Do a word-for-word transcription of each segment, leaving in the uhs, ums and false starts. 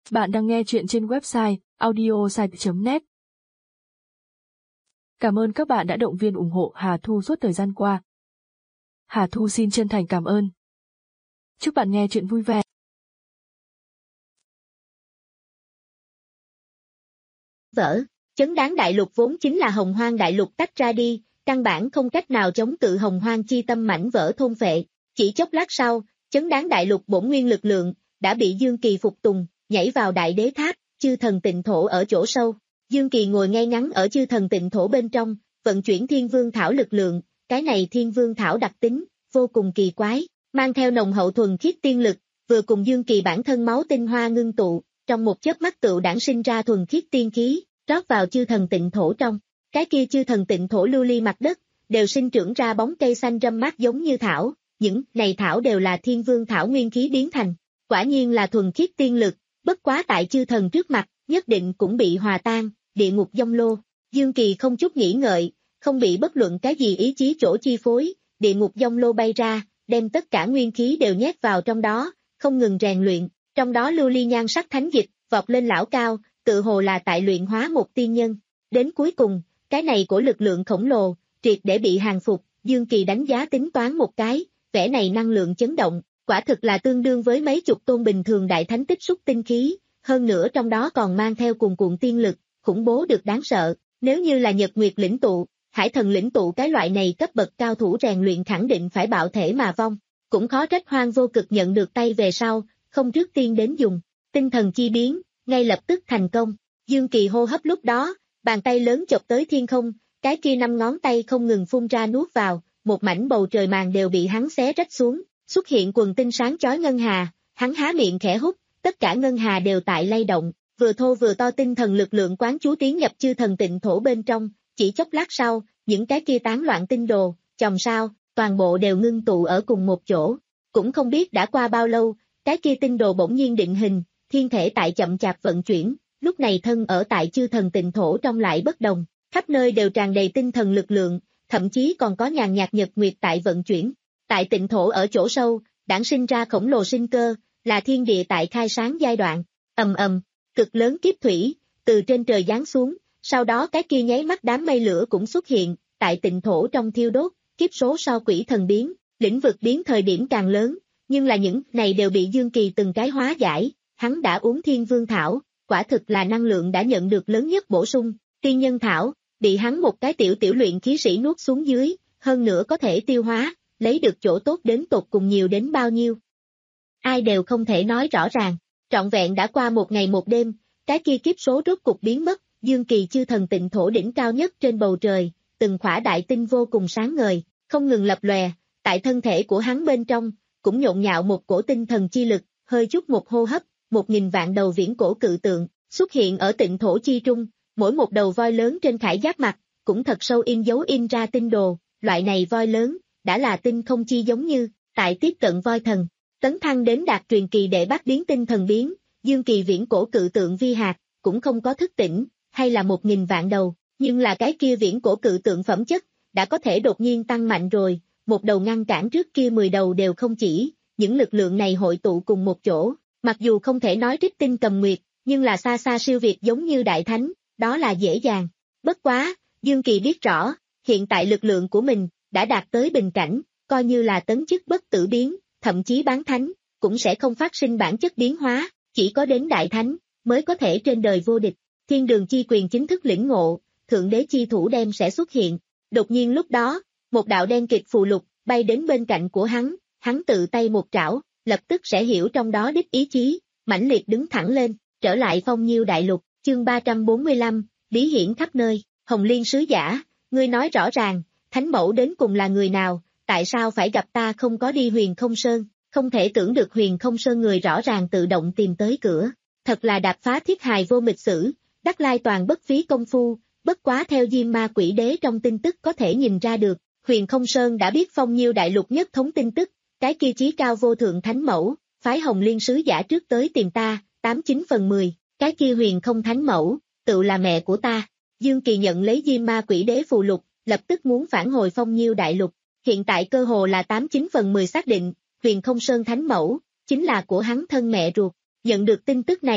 Bạn đang nghe chuyện trên website audiosite chấm net. Cảm ơn các bạn đã động viên ủng hộ Hà Thu suốt thời gian qua. Hà Thu xin chân thành cảm ơn. Chúc bạn nghe chuyện vui vẻ. Vỡ, Chấn Đáng Đại Lục vốn chính là Hồng Hoang Đại Lục tách ra đi, căn bản không cách nào chống cự Hồng Hoang chi tâm mảnh vỡ thôn phệ. Chỉ chốc lát sau, Chấn Đáng Đại Lục bổn nguyên lực lượng đã bị Dương Kỳ phục tùng, nhảy vào Đại Đế Tháp, chư thần tịnh thổ ở chỗ sâu. Dương Kỳ ngồi ngay ngắn ở chư thần tịnh thổ bên trong, vận chuyển Thiên Vương Thảo lực lượng, cái này Thiên Vương Thảo đặc tính vô cùng kỳ quái, mang theo nồng hậu thuần khiết tiên lực, vừa cùng Dương Kỳ bản thân máu tinh hoa ngưng tụ, trong một chớp mắt tựu đản sinh ra thuần khiết tiên khí, rót vào chư thần tịnh thổ trong. Cái kia chư thần tịnh thổ lưu ly mặt đất, đều sinh trưởng ra bóng cây xanh râm mát giống như thảo, những này thảo đều là Thiên Vương Thảo nguyên khí biến thành. Quả nhiên là thuần khiết tiên lực, bất quá tại chư thần trước mặt, nhất định cũng bị hòa tan, địa ngục vong lô. Dương Kỳ không chút nghĩ ngợi, không bị bất luận cái gì ý chí chỗ chi phối, địa ngục vong lô bay ra, đem tất cả nguyên khí đều nhét vào trong đó, không ngừng rèn luyện, trong đó lưu ly nhan sắc thánh dịch, vọt lên lão cao, tự hồ là tại luyện hóa một tiên nhân. Đến cuối cùng, cái này của lực lượng khổng lồ, triệt để bị hàng phục, Dương Kỳ đánh giá tính toán một cái, vẻ này năng lượng chấn động, quả thực là tương đương với mấy chục tôn bình thường đại thánh tích xúc tinh khí, hơn nữa trong đó còn mang theo cuồn cuộn tiên lực, khủng bố được đáng sợ. Nếu như là Nhật Nguyệt lĩnh tụ, Hải Thần lĩnh tụ cái loại này cấp bậc cao thủ rèn luyện khẳng định phải bạo thể mà vong, cũng khó trách Hoang Vô Cực nhận được tay về sau, không trước tiên đến dùng tinh thần chi biến, ngay lập tức thành công. Dương Kỳ hô hấp lúc đó, bàn tay lớn chộp tới thiên không, cái kia năm ngón tay không ngừng phun ra nuốt vào, một mảnh bầu trời màn đều bị hắn xé rách xuống, xuất hiện quần tinh sáng chói ngân hà, hắn há miệng khẽ hút, tất cả ngân hà đều tại lay động, vừa thô vừa to tinh thần lực lượng quán chú tiến nhập chư thần tịnh thổ bên trong, chỉ chốc lát sau, những cái kia tán loạn tinh đồ, chòm sao, toàn bộ đều ngưng tụ ở cùng một chỗ. Cũng không biết đã qua bao lâu, cái kia tinh đồ bỗng nhiên định hình, thiên thể tại chậm chạp vận chuyển, lúc này thân ở tại chư thần tịnh thổ trong lại bất đồng, khắp nơi đều tràn đầy tinh thần lực lượng, thậm chí còn có nhàn nhạt nhật nguyệt tại vận chuyển. Tại tịnh thổ ở chỗ sâu, đản sinh ra khổng lồ sinh cơ, là thiên địa tại khai sáng giai đoạn. Ầm ầm, cực lớn kiếp thủy từ trên trời giáng xuống, sau đó cái kia nháy mắt đám mây lửa cũng xuất hiện, tại tịnh thổ trong thiêu đốt, kiếp số sau quỷ thần biến, lĩnh vực biến thời điểm càng lớn, nhưng là những này đều bị Dương Kỳ từng cái hóa giải, hắn đã uống Thiên Vương Thảo, quả thực là năng lượng đã nhận được lớn nhất bổ sung. Tiên Nhân Thảo bị hắn một cái tiểu tiểu luyện khí sĩ nuốt xuống dưới, hơn nữa có thể tiêu hóa, lấy được chỗ tốt đến tột cùng nhiều đến bao nhiêu. Ai đều không thể nói rõ ràng, trọn vẹn đã qua một ngày một đêm, cái kia kiếp số rốt cục biến mất, Dương Kỳ chư thần tịnh thổ đỉnh cao nhất trên bầu trời, từng khỏa đại tinh vô cùng sáng ngời, không ngừng lập lòe, tại thân thể của hắn bên trong, cũng nhộn nhạo một cổ tinh thần chi lực, hơi chút một hô hấp, một nghìn vạn đầu viễn cổ cự tượng, xuất hiện ở tịnh thổ chi trung, mỗi một đầu voi lớn trên khải giáp mặt, cũng thật sâu in dấu in ra tinh đồ, loại này voi lớn, đã là tinh không chi giống như, tại tiếp cận voi thần, tấn thăng đến đạt truyền kỳ đệ bát biến tinh thần biến, Dương Kỳ viễn cổ cự tượng vi hạt, cũng không có thức tỉnh, hay là một nghìn vạn đầu, nhưng là cái kia viễn cổ cự tượng phẩm chất, đã có thể đột nhiên tăng mạnh rồi, một đầu ngăn cản trước kia mười đầu đều không chỉ, những lực lượng này hội tụ cùng một chỗ, mặc dù không thể nói trích tinh cầm nguyệt, nhưng là xa xa siêu việt giống như đại thánh, đó là dễ dàng. Bất quá, Dương Kỳ biết rõ, hiện tại lực lượng của mình, đã đạt tới bình cảnh, coi như là tấn chức bất tử biến, thậm chí bán thánh, cũng sẽ không phát sinh bản chất biến hóa, chỉ có đến đại thánh, mới có thể trên đời vô địch. Thiên đường chi quyền chính thức lĩnh ngộ, thượng đế chi thủ đem sẽ xuất hiện. Đột nhiên lúc đó, một đạo đen kịt phù lục, bay đến bên cạnh của hắn, hắn tự tay một trảo, lập tức sẽ hiểu trong đó đích ý chí, mãnh liệt đứng thẳng lên, trở lại Phong Nhiêu đại lục, chương ba trăm bốn mươi lăm, bí hiển khắp nơi. Hồng Liên sứ giả, ngươi nói rõ ràng, thánh mẫu đến cùng là người nào, tại sao phải gặp ta không có đi Huyền Không Sơn, không thể tưởng được Huyền Không Sơn người rõ ràng tự động tìm tới cửa, thật là đạp phá thiết hài vô mịch sử, đắc lai toàn bất phí công phu, bất quá theo Diêm Ma Quỷ Đế trong tin tức có thể nhìn ra được, Huyền Không Sơn đã biết Phong Nhiêu đại lục nhất thống tin tức, cái kia chí cao vô thượng thánh mẫu, phái Hồng Liên sứ giả trước tới tìm ta, tám chín phần mười, cái kia Huyền Không thánh mẫu, tự là mẹ của ta. Dương Kỳ nhận lấy Diêm Ma Quỷ Đế phù lục, lập tức muốn phản hồi Phong Nhiêu đại lục, hiện tại cơ hồ là tám chín phần mười xác định, Huyền Không Sơn thánh mẫu, chính là của hắn thân mẹ ruột. Nhận được tin tức này,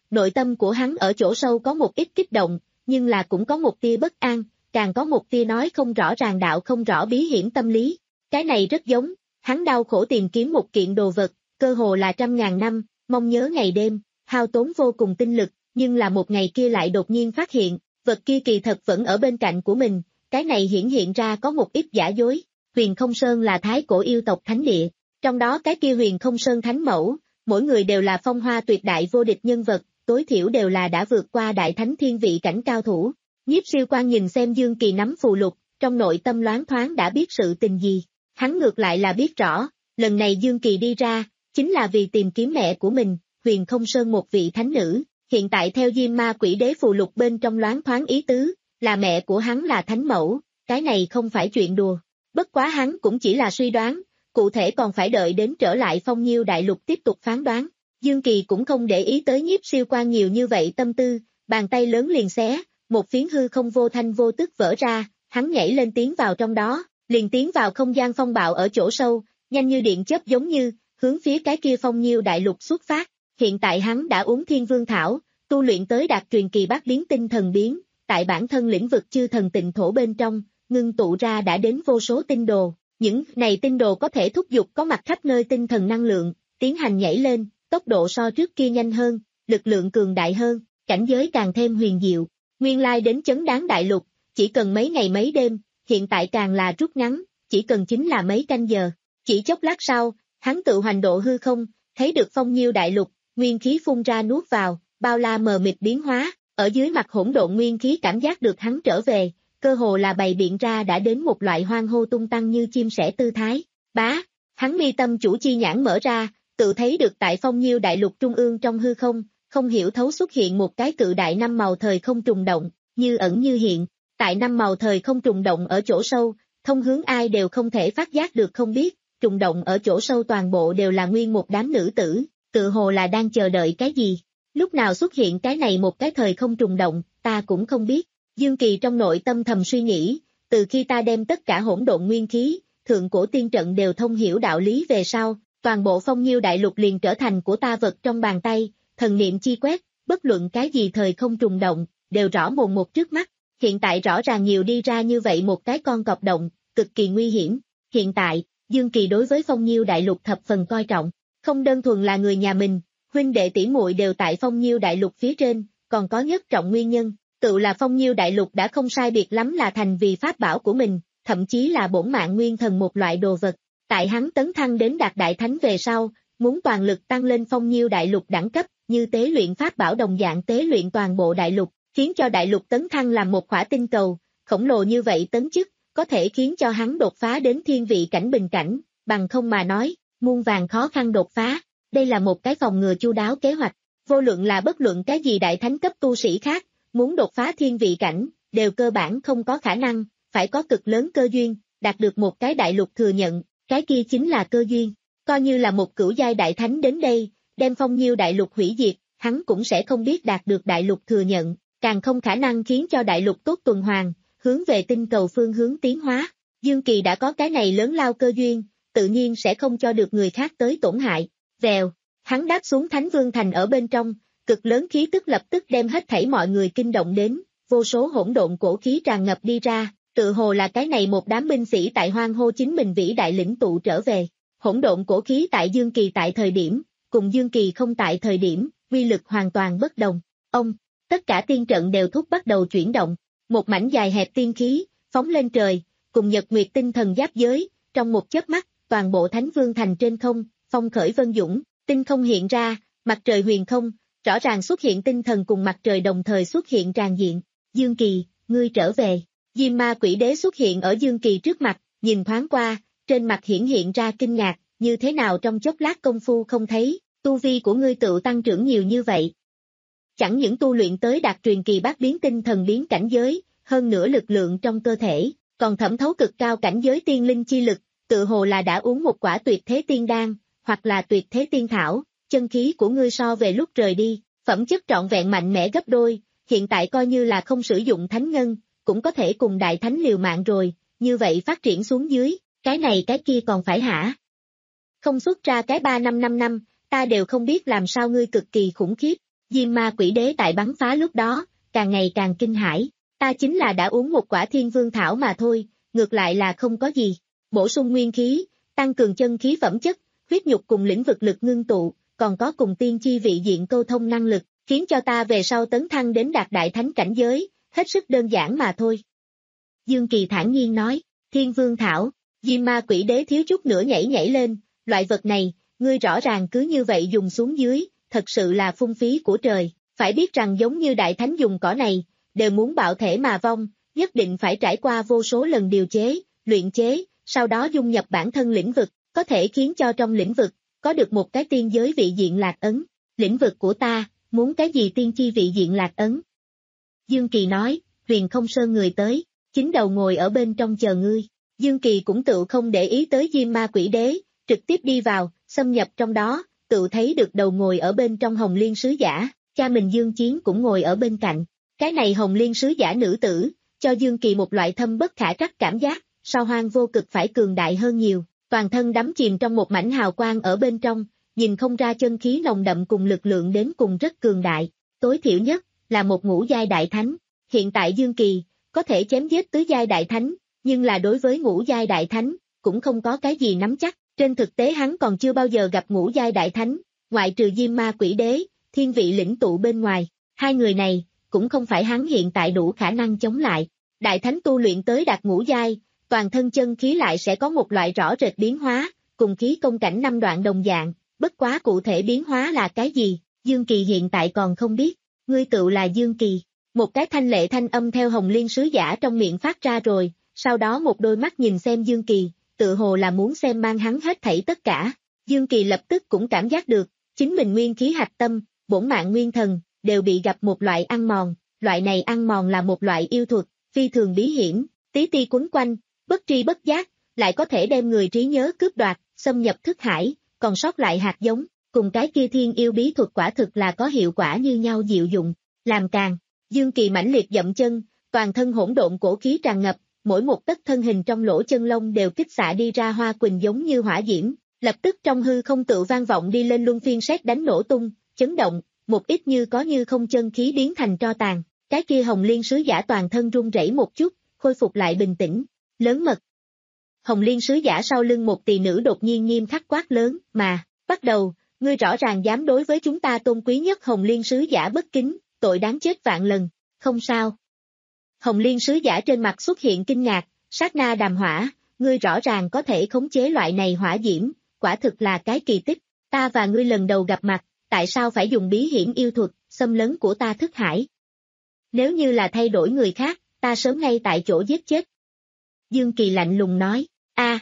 Nội tâm của hắn ở chỗ sâu có một ít kích động, nhưng là cũng có một tia bất an, càng có một tia nói không rõ ràng đạo không rõ bí hiểm tâm lý. Cái này rất giống, hắn đau khổ tìm kiếm một kiện đồ vật, cơ hồ là trăm ngàn năm, mong nhớ ngày đêm, hao tốn vô cùng tinh lực, nhưng là một ngày kia lại đột nhiên phát hiện, vật kia kỳ thật vẫn ở bên cạnh của mình, cái này hiển hiện ra có một ít giả dối. Huyền Không Sơn là thái cổ yêu tộc thánh địa, trong đó cái kia Huyền Không Sơn thánh mẫu, mỗi người đều là phong hoa tuyệt đại vô địch nhân vật, tối thiểu đều là đã vượt qua đại thánh thiên vị cảnh cao thủ. Nhiếp Siêu Quan nhìn xem Dương Kỳ nắm phù lục, trong nội tâm loáng thoáng đã biết sự tình gì, hắn ngược lại là biết rõ, lần này Dương Kỳ đi ra, chính là vì tìm kiếm mẹ của mình, Huyền Không Sơn một vị thánh nữ, hiện tại theo Diêm Ma Quỷ Đế phù lục bên trong loáng thoáng ý tứ, là mẹ của hắn là thánh mẫu, cái này không phải chuyện đùa. Bất quá hắn cũng chỉ là suy đoán, cụ thể còn phải đợi đến trở lại Phong Nhiêu Đại Lục tiếp tục phán đoán. Dương Kỳ cũng không để ý tới Nhiếp Siêu Quan nhiều như vậy tâm tư, bàn tay lớn liền xé, một phiến hư không vô thanh vô tức vỡ ra, hắn nhảy lên tiến vào trong đó, liền tiến vào không gian phong bạo ở chỗ sâu, nhanh như điện chớp giống như, hướng phía cái kia Phong Nhiêu Đại Lục xuất phát. Hiện tại hắn đã uống Thiên Vương Thảo, tu luyện tới đạt truyền kỳ bát biến tinh thần biến, tại bản thân lĩnh vực chư thần tịnh thổ bên trong, ngưng tụ ra đã đến vô số tinh đồ, những này tinh đồ có thể thúc giục có mặt khắp nơi tinh thần năng lượng, tiến hành nhảy lên, tốc độ so trước kia nhanh hơn, lực lượng cường đại hơn, cảnh giới càng thêm huyền diệu. Nguyên lai đến Chấn Đáng Đại Lục, chỉ cần mấy ngày mấy đêm, hiện tại càng là rút ngắn, chỉ cần chính là mấy canh giờ. Chỉ chốc lát sau, hắn tự hoành độ hư không, thấy được Phong Nhiêu Đại Lục, nguyên khí phun ra nuốt vào, bao la mờ mịt biến hóa, ở dưới mặt hỗn độn nguyên khí cảm giác được hắn trở về, cơ hồ là bày biện ra đã đến một loại hoang hô tung tăng như chim sẻ tư thái. Bá, hắn mi tâm chủ chi nhãn mở ra, tự thấy được tại Phong Nhiêu Đại Lục trung ương trong hư không, không hiểu thấu xuất hiện một cái cự đại năm màu thời không trùng động, như ẩn như hiện, tại năm màu thời không trùng động ở chỗ sâu, thông hướng ai đều không thể phát giác được không biết, trùng động ở chỗ sâu toàn bộ đều là nguyên một đám nữ tử, tự hồ là đang chờ đợi cái gì. Lúc nào xuất hiện cái này một cái thời không trùng động, ta cũng không biết. Dương Kỳ trong nội tâm thầm suy nghĩ, từ khi ta đem tất cả hỗn độn nguyên khí, thượng cổ tiên trận đều thông hiểu đạo lý về sau, toàn bộ Phong Nhiêu Đại Lục liền trở thành của ta vật trong bàn tay, thần niệm chi quét, bất luận cái gì thời không trùng động, đều rõ mồn một trước mắt. Hiện tại rõ ràng nhiều đi ra như vậy một cái con cọp động, cực kỳ nguy hiểm. Hiện tại, Dương Kỳ đối với Phong Nhiêu Đại Lục thập phần coi trọng, không đơn thuần là người nhà mình, huynh đệ tỷ muội đều tại Phong Nhiêu Đại Lục phía trên, còn có nhất trọng nguyên nhân, tự là Phong Nhiêu Đại Lục đã không sai biệt lắm là thành vì pháp bảo của mình, thậm chí là bổn mạng nguyên thần một loại đồ vật. Tại hắn tấn thăng đến đạt đại thánh về sau, muốn toàn lực tăng lên Phong Nhiêu Đại Lục đẳng cấp, như tế luyện pháp bảo đồng dạng tế luyện toàn bộ đại lục, khiến cho đại lục tấn thăng làm một khỏa tinh cầu, khổng lồ như vậy tấn chức, có thể khiến cho hắn đột phá đến thiên vị cảnh bình cảnh, bằng không mà nói, muôn vàng khó khăn đột phá. Đây là một cái phòng ngừa chu đáo kế hoạch, vô luận là bất luận cái gì đại thánh cấp tu sĩ khác, muốn đột phá thiên vị cảnh, đều cơ bản không có khả năng, phải có cực lớn cơ duyên, đạt được một cái đại lục thừa nhận, cái kia chính là cơ duyên. Coi như là một cửu giai đại thánh đến đây, đem Phong Nhiêu Đại Lục hủy diệt, hắn cũng sẽ không biết đạt được đại lục thừa nhận, càng không khả năng khiến cho đại lục tốt tuần hoàn, hướng về tinh cầu phương hướng tiến hóa. Dương Kỳ đã có cái này lớn lao cơ duyên, tự nhiên sẽ không cho được người khác tới tổn hại. Vèo, hắn đáp xuống Thánh Vương Thành ở bên trong, cực lớn khí tức lập tức đem hết thảy mọi người kinh động đến, vô số hỗn độn cổ khí tràn ngập đi ra, tự hồ là cái này một đám binh sĩ tại hoang hô chính mình vĩ đại lĩnh tụ trở về. Hỗn độn cổ khí tại Dương Kỳ tại thời điểm, cùng Dương Kỳ không tại thời điểm, uy lực hoàn toàn bất đồng. Ông, tất cả tiên trận đều thúc bắt đầu chuyển động, một mảnh dài hẹp tiên khí, phóng lên trời, cùng nhật nguyệt tinh thần giáp giới, trong một chớp mắt, toàn bộ Thánh Vương Thành trên không, phong khởi vân dũng, tinh không hiện ra, mặt trời huyền không, rõ ràng xuất hiện tinh thần cùng mặt trời đồng thời xuất hiện tràn diện. Dương Kỳ, ngươi trở về. Diêm Ma Quỷ Đế xuất hiện ở Dương Kỳ trước mặt, nhìn thoáng qua, trên mặt hiển hiện ra kinh ngạc, như thế nào trong chốc lát công phu không thấy, tu vi của ngươi tự tăng trưởng nhiều như vậy. Chẳng những tu luyện tới đạt truyền kỳ bát biến tinh thần biến cảnh giới, hơn nữa lực lượng trong cơ thể, còn thẩm thấu cực cao cảnh giới tiên linh chi lực, tự hồ là đã uống một quả tuyệt thế tiên đan, hoặc là tuyệt thế tiên thảo, chân khí của ngươi so về lúc rời đi, phẩm chất trọn vẹn mạnh mẽ gấp đôi, hiện tại coi như là không sử dụng thánh ngân, cũng có thể cùng đại thánh liều mạng rồi, như vậy phát triển xuống dưới, cái này cái kia còn phải hả? Không xuất ra cái ba năm năm năm, ta đều không biết làm sao ngươi cực kỳ khủng khiếp. Diêm ma quỷ đế tại bắn phá lúc đó, càng ngày càng kinh hãi, ta chính là đã uống một quả thiên vương thảo mà thôi, ngược lại là không có gì, bổ sung nguyên khí, tăng cường chân khí phẩm chất, huyết nhục cùng lĩnh vực lực ngưng tụ, còn có cùng tiên chi vị diện câu thông năng lực, khiến cho ta về sau tấn thăng đến đạt đại thánh cảnh giới, hết sức đơn giản mà thôi. Dương Kỳ thản nhiên nói, thiên vương thảo, Diêm ma quỷ đế thiếu chút nữa nhảy nhảy lên, loại vật này, ngươi rõ ràng cứ như vậy dùng xuống dưới, thật sự là phung phí của trời, phải biết rằng giống như đại thánh dùng cỏ này, đều muốn bạo thể mà vong, nhất định phải trải qua vô số lần điều chế, luyện chế, sau đó dung nhập bản thân lĩnh vực, có thể khiến cho trong lĩnh vực, có được một cái tiên giới vị diện lạc ấn, lĩnh vực của ta, muốn cái gì tiên chi vị diện lạc ấn. Dương Kỳ nói, Huyền Không Sơn người tới, chính đầu ngồi ở bên trong chờ ngươi, Dương Kỳ cũng tự không để ý tới Diêm ma quỷ đế, trực tiếp đi vào, xâm nhập trong đó, tự thấy được đầu ngồi ở bên trong Hồng Liên sứ giả, cha mình Dương Chiến cũng ngồi ở bên cạnh, cái này Hồng Liên sứ giả nữ tử, cho Dương Kỳ một loại thâm bất khả trắc cảm giác, so Hoang vô cực phải cường đại hơn nhiều, toàn thân đắm chìm trong một mảnh hào quang ở bên trong, nhìn không ra chân khí nồng đậm cùng lực lượng đến cùng rất cường đại, tối thiểu nhất, là một ngũ giai đại thánh, hiện tại Dương Kỳ, có thể chém giết tứ giai đại thánh, nhưng là đối với ngũ giai đại thánh, cũng không có cái gì nắm chắc, trên thực tế hắn còn chưa bao giờ gặp ngũ giai đại thánh, ngoại trừ Diêm ma quỷ đế, thiên vị lĩnh tụ bên ngoài, hai người này, cũng không phải hắn hiện tại đủ khả năng chống lại, đại thánh tu luyện tới đạt ngũ giai, toàn thân chân khí lại sẽ có một loại rõ rệt biến hóa, cùng khí công cảnh năm đoạn đồng dạng, bất quá cụ thể biến hóa là cái gì, Dương Kỳ hiện tại còn không biết, ngươi tự là Dương Kỳ, một cái thanh lệ thanh âm theo Hồng Liên sứ giả trong miệng phát ra rồi, sau đó một đôi mắt nhìn xem Dương Kỳ, tự hồ là muốn xem mang hắn hết thảy tất cả, Dương Kỳ lập tức cũng cảm giác được, chính mình nguyên khí hạch tâm, bổn mạng nguyên thần, đều bị gặp một loại ăn mòn, loại này ăn mòn là một loại yêu thuật, phi thường bí hiểm, tí ti quấn quanh, bất tri bất giác, lại có thể đem người trí nhớ cướp đoạt, xâm nhập thức hải, còn sót lại hạt giống, cùng cái kia thiên yêu bí thuật quả thực là có hiệu quả như nhau diệu dụng, làm càng, Dương Kỳ mãnh liệt dậm chân, toàn thân hỗn độn cổ khí tràn ngập, mỗi một tấc thân hình trong lỗ chân lông đều kích xạ đi ra hoa quỳnh giống như hỏa diễm, lập tức trong hư không tự vang vọng đi lên luân phiên sét đánh nổ tung, chấn động, một ít như có như không chân khí biến thành tro tàn, cái kia Hồng Liên sứ giả toàn thân run rẩy một chút, khôi phục lại bình tĩnh, lớn mật. Hồng Liên sứ giả sau lưng một tỳ nữ đột nhiên nghiêm khắc quát lớn, mà, bắt đầu, ngươi rõ ràng dám đối với chúng ta tôn quý nhất Hồng Liên sứ giả bất kính, tội đáng chết vạn lần, không sao. Hồng Liên sứ giả trên mặt xuất hiện kinh ngạc, sát na đàm hỏa, ngươi rõ ràng có thể khống chế loại này hỏa diễm, quả thực là cái kỳ tích, ta và ngươi lần đầu gặp mặt, tại sao phải dùng bí hiểm yêu thuật, xâm lấn của ta thức hải? Nếu như là thay đổi người khác, ta sớm ngay tại chỗ giết chết. Dương Kỳ lạnh lùng nói, a,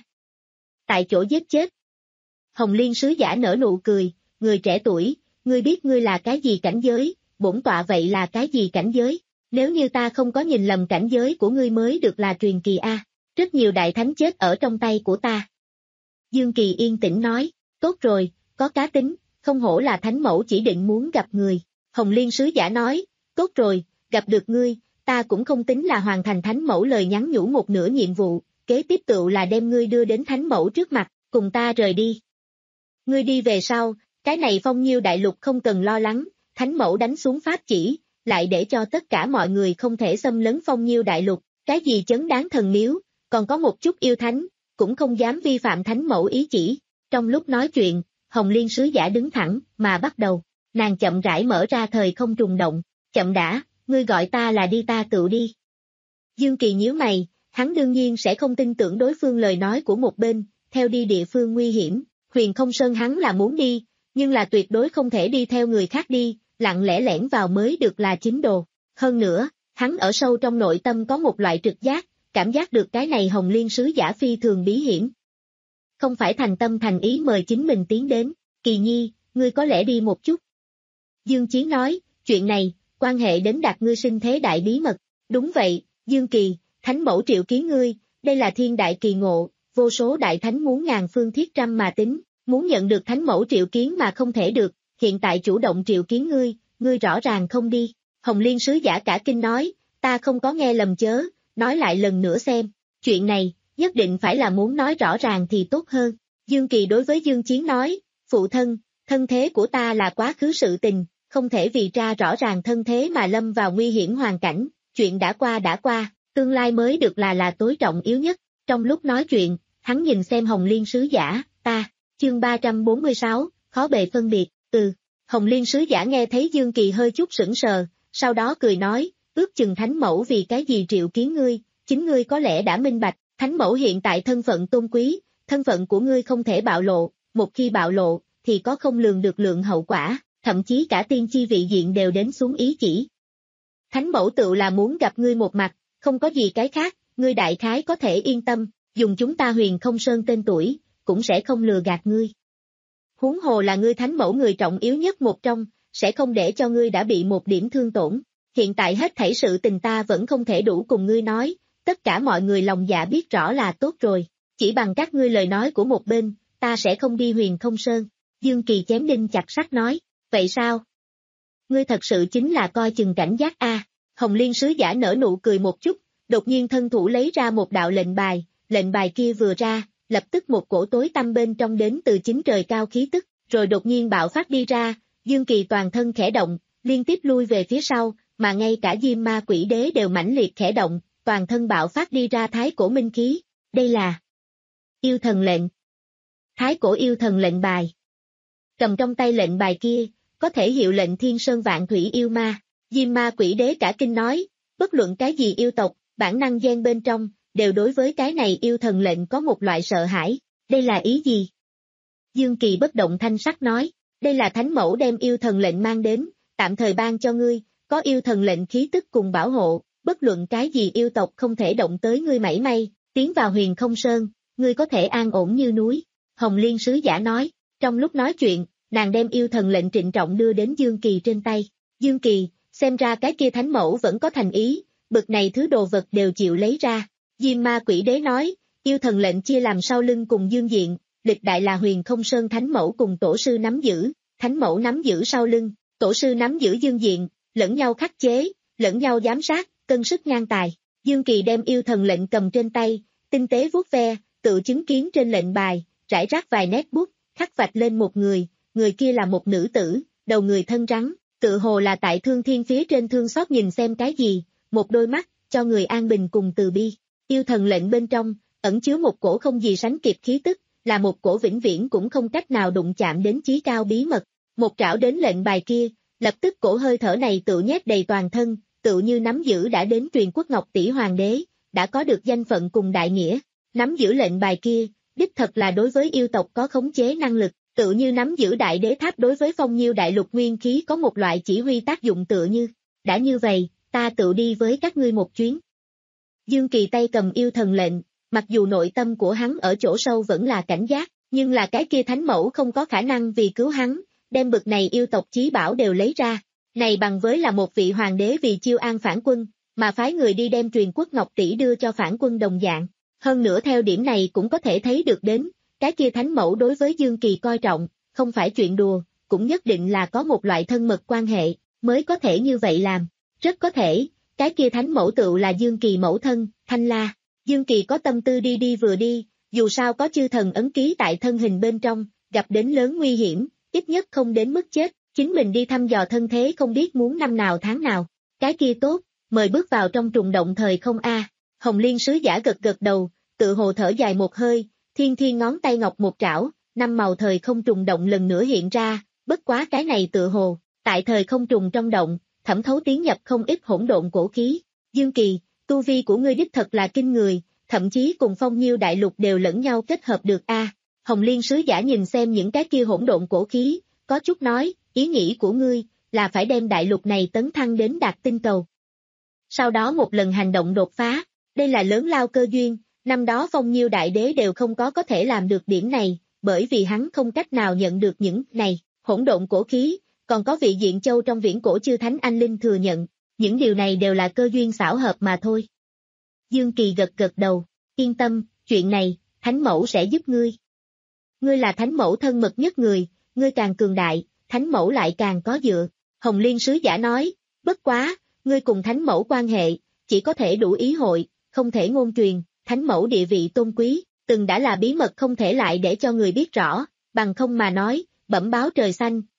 tại chỗ giết chết. Hồng Liên sứ giả nở nụ cười, người trẻ tuổi, ngươi biết ngươi là cái gì cảnh giới, bổn tọa vậy là cái gì cảnh giới? Nếu như ta không có nhìn lầm cảnh giới của ngươi mới được là truyền kỳ A, rất nhiều đại thánh chết ở trong tay của ta. Dương Kỳ yên tĩnh nói, tốt rồi, có cá tính, không hổ là thánh mẫu chỉ định muốn gặp người. Hồng Liên sứ giả nói, tốt rồi, gặp được ngươi, ta cũng không tính là hoàn thành thánh mẫu lời nhắn nhủ một nửa nhiệm vụ, kế tiếp tựu là đem ngươi đưa đến thánh mẫu trước mặt, cùng ta rời đi. Ngươi đi về sau, cái này Phong Nhiêu đại lục không cần lo lắng, thánh mẫu đánh xuống pháp chỉ, lại để cho tất cả mọi người không thể xâm lấn Phong Nhiêu đại lục, cái gì chấn đáng thần miếu, còn có một chút yêu thánh, cũng không dám vi phạm thánh mẫu ý chỉ. Trong lúc nói chuyện, Hồng Liên sứ giả đứng thẳng, mà bắt đầu, nàng chậm rãi mở ra thời không trùng động, chậm đã, ngươi gọi ta là đi ta tự đi. Dương Kỳ nhíu mày, hắn đương nhiên sẽ không tin tưởng đối phương lời nói của một bên, theo đi địa phương nguy hiểm, Huyền Không Sơn hắn là muốn đi, nhưng là tuyệt đối không thể đi theo người khác đi, lặng lẽ lẻn vào mới được là chính đồ. Hơn nữa, hắn ở sâu trong nội tâm có một loại trực giác, cảm giác được cái này Hồng Liên sứ giả phi thường bí hiểm. Không phải thành tâm thành ý mời chính mình tiến đến, Kỳ Nhi, ngươi có lẽ đi một chút. Dương Chiến nói, chuyện này, quan hệ đến đạt ngươi sinh thế đại bí mật. Đúng vậy, Dương Kỳ, thánh mẫu triệu kiến ngươi, đây là thiên đại kỳ ngộ, vô số đại thánh muốn ngàn phương thiết trăm mà tính, muốn nhận được thánh mẫu triệu kiến mà không thể được, hiện tại chủ động triệu kiến ngươi, ngươi rõ ràng không đi. Hồng Liên sứ giả cả kinh nói, ta không có nghe lầm chớ, nói lại lần nữa xem, chuyện này, nhất định phải là muốn nói rõ ràng thì tốt hơn. Dương Kỳ đối với Dương Chiến nói, phụ thân, thân thế của ta là quá khứ sự tình, không thể vì tra rõ ràng thân thế mà lâm vào nguy hiểm hoàn cảnh, chuyện đã qua đã qua, tương lai mới được là là tối trọng yếu nhất. Trong lúc nói chuyện, hắn nhìn xem Hồng Liên sứ giả, ta, chương ba trăm bốn mươi sáu, khó bề phân biệt, ừ. Hồng Liên sứ giả nghe thấy Dương Kỳ hơi chút sững sờ, sau đó cười nói, ước chừng Thánh Mẫu vì cái gì triệu kiến ngươi, chính ngươi có lẽ đã minh bạch, Thánh Mẫu hiện tại thân phận tôn quý, thân phận của ngươi không thể bạo lộ, một khi bạo lộ, thì có không lường được lượng hậu quả, thậm chí cả tiên chi vị diện đều đến xuống ý chỉ. Thánh Mẫu tự là muốn gặp ngươi một mặt, không có gì cái khác, ngươi đại khái có thể yên tâm, dùng chúng ta Huyền Không Sơn tên tuổi, cũng sẽ không lừa gạt ngươi. Huống hồ là ngươi Thánh Mẫu người trọng yếu nhất một trong, sẽ không để cho ngươi đã bị một điểm thương tổn. Hiện tại hết thảy sự tình ta vẫn không thể đủ cùng ngươi nói, tất cả mọi người lòng dạ biết rõ là tốt rồi, chỉ bằng các ngươi lời nói của một bên, ta sẽ không đi Huyền Không Sơn. Dương Kỳ chém đinh chặt sắt nói, vậy sao? Ngươi thật sự chính là coi chừng cảnh giác a. À. Hồng Liên sứ giả nở nụ cười một chút, đột nhiên thân thủ lấy ra một đạo lệnh bài, lệnh bài kia vừa ra, lập tức một cổ tối tăm bên trong đến từ chính trời cao khí tức, rồi đột nhiên bạo phát đi ra, Dương Kỳ toàn thân khẽ động, liên tiếp lui về phía sau, mà ngay cả Diêm Ma Quỷ Đế đều mãnh liệt khẽ động, toàn thân bạo phát đi ra thái cổ minh khí, đây là yêu thần lệnh. Thái cổ yêu thần lệnh bài. Cầm trong tay lệnh bài kia, có thể hiệu lệnh thiên sơn vạn thủy yêu ma, Diêm Ma Quỷ Đế cả kinh nói, bất luận cái gì yêu tộc, bản năng gen bên trong, đều đối với cái này yêu thần lệnh có một loại sợ hãi, đây là ý gì? Dương Kỳ bất động thanh sắc nói, đây là Thánh Mẫu đem yêu thần lệnh mang đến, tạm thời ban cho ngươi, có yêu thần lệnh khí tức cùng bảo hộ, bất luận cái gì yêu tộc không thể động tới ngươi mảy may, tiến vào Huyền Không Sơn, ngươi có thể an ổn như núi. Hồng Liên sứ giả nói, trong lúc nói chuyện, nàng đem yêu thần lệnh trịnh trọng đưa đến Dương Kỳ trên tay. Dương Kỳ, xem ra cái kia Thánh Mẫu vẫn có thành ý, bực này thứ đồ vật đều chịu lấy ra. Diêm Ma Quỷ Đế nói, yêu thần lệnh chia làm sau lưng cùng dương diện, lịch đại là Huyền Không Sơn Thánh Mẫu cùng Tổ sư nắm giữ, Thánh Mẫu nắm giữ sau lưng, Tổ sư nắm giữ dương diện, lẫn nhau khắc chế, lẫn nhau giám sát, cân sức ngang tài. Dương Kỳ đem yêu thần lệnh cầm trên tay, tinh tế vuốt ve, tự chứng kiến trên lệnh bài, rải rác vài nét bút, khắc vạch lên một người, người kia là một nữ tử, đầu người thân rắn, tự hồ là tại thương thiên phía trên thương xót nhìn xem cái gì, một đôi mắt, cho người an bình cùng từ bi. Yêu thần lệnh bên trong, ẩn chứa một cổ không gì sánh kịp khí tức, là một cổ vĩnh viễn cũng không cách nào đụng chạm đến chí cao bí mật. Một trảo đến lệnh bài kia, lập tức cổ hơi thở này tự nhét đầy toàn thân, tự như nắm giữ đã đến truyền quốc Ngọc Tỷ Hoàng đế, đã có được danh phận cùng đại nghĩa. Nắm giữ lệnh bài kia, đích thật là đối với yêu tộc có khống chế năng lực, tự như nắm giữ đại đế tháp đối với phong nhiêu đại lục nguyên khí có một loại chỉ huy tác dụng tựa như. Đã như vậy, ta tự đi với các ngươi một chuyến. Dương Kỳ tay cầm yêu thần lệnh, mặc dù nội tâm của hắn ở chỗ sâu vẫn là cảnh giác, nhưng là cái kia Thánh Mẫu không có khả năng vì cứu hắn, đem bực này yêu tộc chí bảo đều lấy ra. Này bằng với là một vị hoàng đế vì chiêu an phản quân, mà phái người đi đem truyền quốc Ngọc Tỷ đưa cho phản quân đồng dạng. Hơn nữa theo điểm này cũng có thể thấy được đến, cái kia Thánh Mẫu đối với Dương Kỳ coi trọng, không phải chuyện đùa, cũng nhất định là có một loại thân mật quan hệ, mới có thể như vậy làm. Rất có thể, cái kia Thánh Mẫu tựu là Dương Kỳ mẫu thân, Thanh La. Dương Kỳ có tâm tư đi đi vừa đi, dù sao có chư thần ấn ký tại thân hình bên trong, gặp đến lớn nguy hiểm, ít nhất không đến mức chết, chính mình đi thăm dò thân thế không biết muốn năm nào tháng nào. Cái kia tốt, mời bước vào trong trùng động thời không a. Hồng Liên sứ giả gật gật đầu, tự hồ thở dài một hơi, thiên thiên ngón tay ngọc một trảo, năm màu thời không trùng động lần nữa hiện ra, bất quá cái này tự hồ, tại thời không trùng trong động, thẩm thấu tiến nhập không ít hỗn độn cổ khí. Dương Kỳ, tu vi của ngươi đích thật là kinh người, thậm chí cùng phong nhiêu đại lục đều lẫn nhau kết hợp được a. À, Hồng Liên sứ giả nhìn xem những cái kia hỗn độn cổ khí, có chút nói, ý nghĩ của ngươi, là phải đem đại lục này tấn thăng đến đạt tinh cầu. Sau đó một lần hành động đột phá, đây là lớn lao cơ duyên, năm đó phong nhiêu đại đế đều không có có thể làm được điểm này, bởi vì hắn không cách nào nhận được những này, hỗn độn cổ khí, còn có vị diện châu trong viễn cổ chư thánh anh linh thừa nhận, những điều này đều là cơ duyên xảo hợp mà thôi. Dương Kỳ gật gật đầu, yên tâm, chuyện này, Thánh Mẫu sẽ giúp ngươi. Ngươi là Thánh Mẫu thân mật nhất người, ngươi càng cường đại, Thánh Mẫu lại càng có dựa. Hồng Liên sứ giả nói, bất quá, ngươi cùng Thánh Mẫu quan hệ, chỉ có thể đủ ý hội, không thể ngôn truyền, Thánh Mẫu địa vị tôn quý, từng đã là bí mật không thể lại để cho người biết rõ, bằng không mà nói, bẩm báo trời xanh,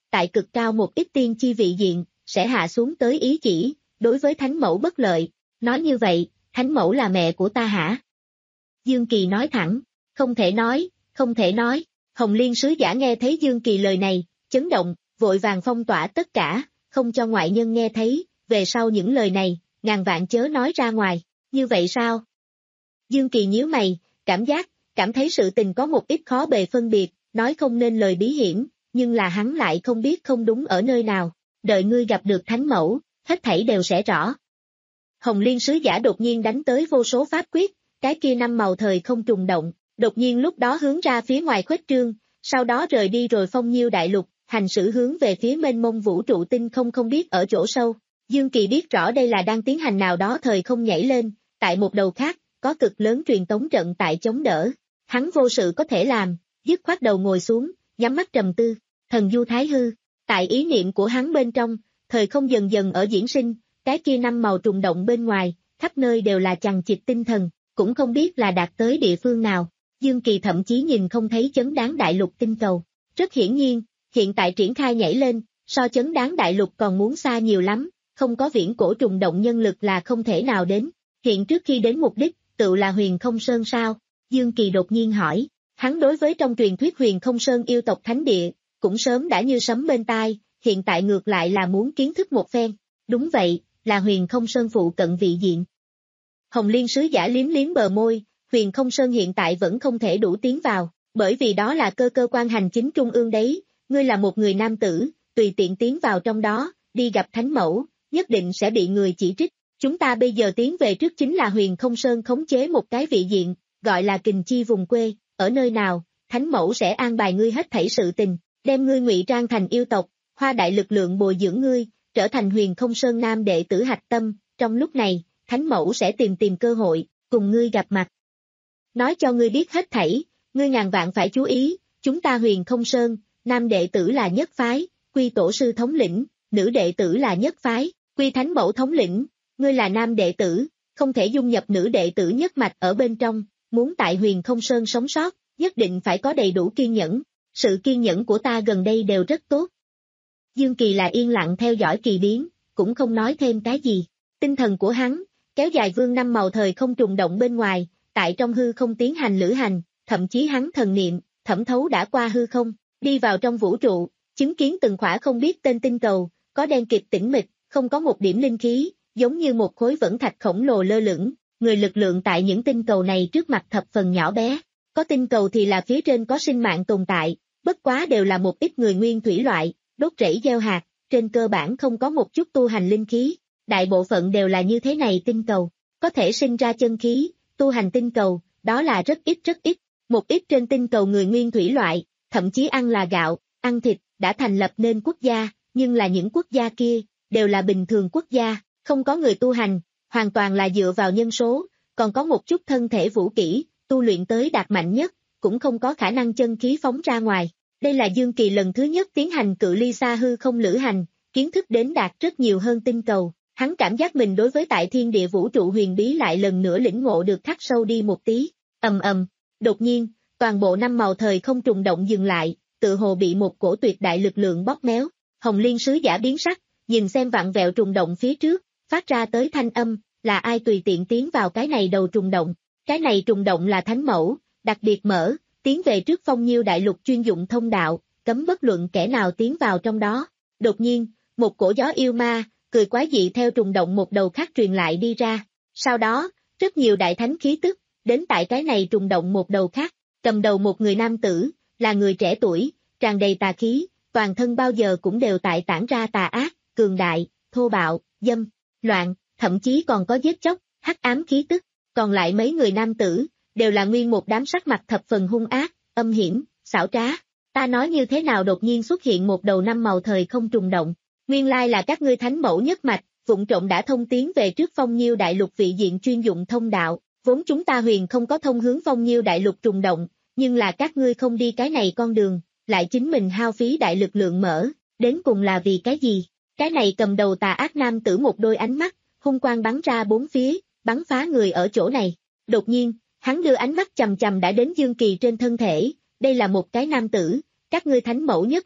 tại cực cao một ít tiên chi vị diện, sẽ hạ xuống tới ý chỉ, đối với thánh mẫu bất lợi. Nói như vậy, thánh mẫu là mẹ của ta hả? Dương Kỳ nói thẳng, không thể nói, không thể nói. Hồng Liên sứ giả nghe thấy Dương Kỳ lời này, chấn động, vội vàng phong tỏa tất cả, không cho ngoại nhân nghe thấy, về sau những lời này, ngàn vạn chớ nói ra ngoài. Như vậy sao? Dương Kỳ nhíu mày, cảm giác, cảm thấy sự tình có một ít khó bề phân biệt, nói không nên lời bí hiểm, nhưng là hắn lại không biết không đúng ở nơi nào. Đợi ngươi gặp được thánh mẫu, hết thảy đều sẽ rõ. Hồng Liên sứ giả đột nhiên đánh tới vô số pháp quyết, cái kia năm màu thời không trùng động, đột nhiên lúc đó hướng ra phía ngoài khuếch trương, sau đó rời đi rồi phong nhiêu đại lục, hành xử hướng về phía mênh mông vũ trụ tinh không không biết ở chỗ sâu. Dương Kỳ biết rõ đây là đang tiến hành nào đó thời không nhảy lên, tại một đầu khác, có cực lớn truyền tống trận tại chống đỡ. Hắn vô sự có thể làm, dứt khoát đầu ngồi xuống, nhắm mắt trầm tư, thần du thái hư. Tại ý niệm của hắn bên trong, thời không dần dần ở diễn sinh, cái kia năm màu trùng động bên ngoài, khắp nơi đều là chằng chịt tinh thần, cũng không biết là đạt tới địa phương nào. Dương Kỳ thậm chí nhìn không thấy chấn đáng đại lục tinh cầu. Rất hiển nhiên, hiện tại triển khai nhảy lên, so chấn đáng đại lục còn muốn xa nhiều lắm, không có viễn cổ trùng động nhân lực là không thể nào đến. Hiện trước khi đến mục đích, tự là Huyền Không Sơn sao? Dương Kỳ đột nhiên hỏi, hắn đối với trong truyền thuyết Huyền Không Sơn yêu tộc thánh địa, cũng sớm đã như sấm bên tai, hiện tại ngược lại là muốn kiến thức một phen. Đúng vậy, là Huyền Không Sơn phụ cận vị diện. Hồng Liên sứ giả liếm liếm bờ môi, Huyền Không Sơn hiện tại vẫn không thể đủ tiến vào, bởi vì đó là cơ cơ quan hành chính trung ương đấy, ngươi là một người nam tử, tùy tiện tiến vào trong đó, đi gặp thánh mẫu, nhất định sẽ bị người chỉ trích. Chúng ta bây giờ tiến về trước chính là Huyền Không Sơn khống chế một cái vị diện, gọi là Kình Chi vùng quê, ở nơi nào, thánh mẫu sẽ an bài ngươi hết thảy sự tình, đem ngươi ngụy trang thành yêu tộc, hoa đại lực lượng bồi dưỡng ngươi, trở thành Huyền Không Sơn nam đệ tử hạch tâm, trong lúc này, thánh mẫu sẽ tìm tìm cơ hội, cùng ngươi gặp mặt. Nói cho ngươi biết hết thảy, ngươi ngàn vạn phải chú ý, chúng ta Huyền Không Sơn, nam đệ tử là nhất phái, quy tổ sư thống lĩnh, nữ đệ tử là nhất phái, quy thánh mẫu thống lĩnh, ngươi là nam đệ tử, không thể dung nhập nữ đệ tử nhất mạch ở bên trong, muốn tại Huyền Không Sơn sống sót, nhất định phải có đầy đủ kiên nhẫn, sự kiên nhẫn của ta gần đây đều rất tốt. Dương Kỳ là yên lặng theo dõi kỳ biến, cũng không nói thêm cái gì, tinh thần của hắn, kéo dài vương năm màu thời không trùng động bên ngoài, tại trong hư không tiến hành lữ hành, thậm chí hắn thần niệm, thẩm thấu đã qua hư không, đi vào trong vũ trụ, chứng kiến từng khỏa không biết tên tinh cầu, có đen kịt tĩnh mịch, không có một điểm linh khí, giống như một khối vẫn thạch khổng lồ lơ lửng, người lực lượng tại những tinh cầu này trước mặt thập phần nhỏ bé, có tinh cầu thì là phía trên có sinh mạng tồn tại, bất quá đều là một ít người nguyên thủy loại, đốt rẫy gieo hạt, trên cơ bản không có một chút tu hành linh khí, đại bộ phận đều là như thế này tinh cầu, có thể sinh ra chân khí, tu hành tinh cầu, đó là rất ít rất ít, một ít trên tinh cầu người nguyên thủy loại, thậm chí ăn là gạo, ăn thịt, đã thành lập nên quốc gia, nhưng là những quốc gia kia, đều là bình thường quốc gia, không có người tu hành, hoàn toàn là dựa vào nhân số, còn có một chút thân thể vũ kỹ, tu luyện tới đạt mạnh nhất, cũng không có khả năng chân khí phóng ra ngoài. Đây là Dương Kỳ lần thứ nhất tiến hành cự ly xa hư không lữ hành, kiến thức đến đạt rất nhiều hơn tinh cầu, hắn cảm giác mình đối với tại thiên địa vũ trụ huyền bí lại lần nữa lĩnh ngộ được khắc sâu đi một tí, ầm ầm, đột nhiên, toàn bộ năm màu thời không trùng động dừng lại, tự hồ bị một cổ tuyệt đại lực lượng bóp méo, Hồng Liên sứ giả biến sắc, nhìn xem vặn vẹo trùng động phía trước, phát ra tới thanh âm, là ai tùy tiện tiến vào cái này đầu trùng động, cái này trùng động là thánh mẫu, đặc biệt mở, tiến về trước phong nhiêu đại lục chuyên dụng thông đạo, cấm bất luận kẻ nào tiến vào trong đó. Đột nhiên, một cổ gió yêu ma, cười quái dị theo trùng động một đầu khác truyền lại đi ra. Sau đó, rất nhiều đại thánh khí tức, đến tại cái này trùng động một đầu khác, cầm đầu một người nam tử, là người trẻ tuổi, tràn đầy tà khí, toàn thân bao giờ cũng đều tại tản ra tà ác, cường đại, thô bạo, dâm, loạn, thậm chí còn có giết chóc, hắc ám khí tức. Còn lại mấy người nam tử, đều là nguyên một đám sắc mặt thập phần hung ác, âm hiểm, xảo trá. Ta nói như thế nào đột nhiên xuất hiện một đầu năm màu thời không trùng động, nguyên lai là các ngươi thánh mẫu nhất mạch, vụng trộm đã thông tiến về trước phong nhiêu đại lục vị diện chuyên dụng thông đạo, vốn chúng ta huyền không có thông hướng phong nhiêu đại lục trùng động, nhưng là các ngươi không đi cái này con đường, lại chính mình hao phí đại lực lượng mở, đến cùng là vì cái gì? Cái này cầm đầu tà ác nam tử một đôi ánh mắt, hung quang bắn ra bốn phía, bắn phá người ở chỗ này. Đột nhiên, hắn đưa ánh mắt chầm chầm đã đến Dương Kỳ trên thân thể, đây là một cái nam tử, các ngươi thánh mẫu nhất mạch,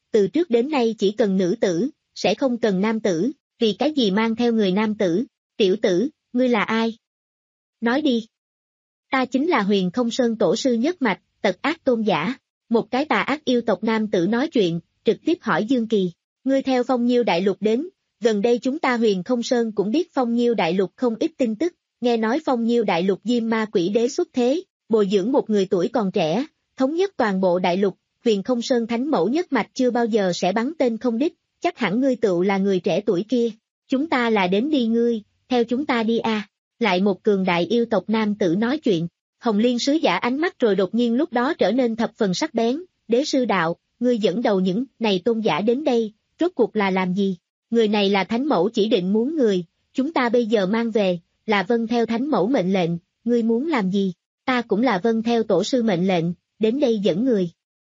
từ trước đến nay chỉ cần nữ tử, sẽ không cần nam tử, vì cái gì mang theo người nam tử, tiểu tử, ngươi là ai? Nói đi. Ta chính là Huyền Không Sơn tổ sư nhất mạch, Tật Ác Tôn giả, một cái tà ác yêu tộc nam tử nói chuyện, trực tiếp hỏi Dương Kỳ, ngươi theo Phong Nhiêu Đại Lục đến, gần đây chúng ta Huyền Không Sơn cũng biết Phong Nhiêu Đại Lục không ít tin tức, nghe nói Phong Nhiêu Đại Lục Diêm Ma Quỷ Đế xuất thế, bồi dưỡng một người tuổi còn trẻ, thống nhất toàn bộ đại lục, Huyền Không Sơn thánh mẫu nhất mạch chưa bao giờ sẽ bắn tên không đích, chắc hẳn ngươi tựu là người trẻ tuổi kia, chúng ta là đến đi ngươi, theo chúng ta đi a. À. Lại một cường đại yêu tộc nam tử nói chuyện, Hồng Liên sứ giả ánh mắt rồi đột nhiên lúc đó trở nên thập phần sắc bén, đế sư đạo, ngươi dẫn đầu những này tôn giả đến đây, rốt cuộc là làm gì? Người này là thánh mẫu chỉ định muốn người, chúng ta bây giờ mang về, là vâng theo thánh mẫu mệnh lệnh, ngươi muốn làm gì? Ta cũng là vâng theo tổ sư mệnh lệnh, đến đây dẫn người.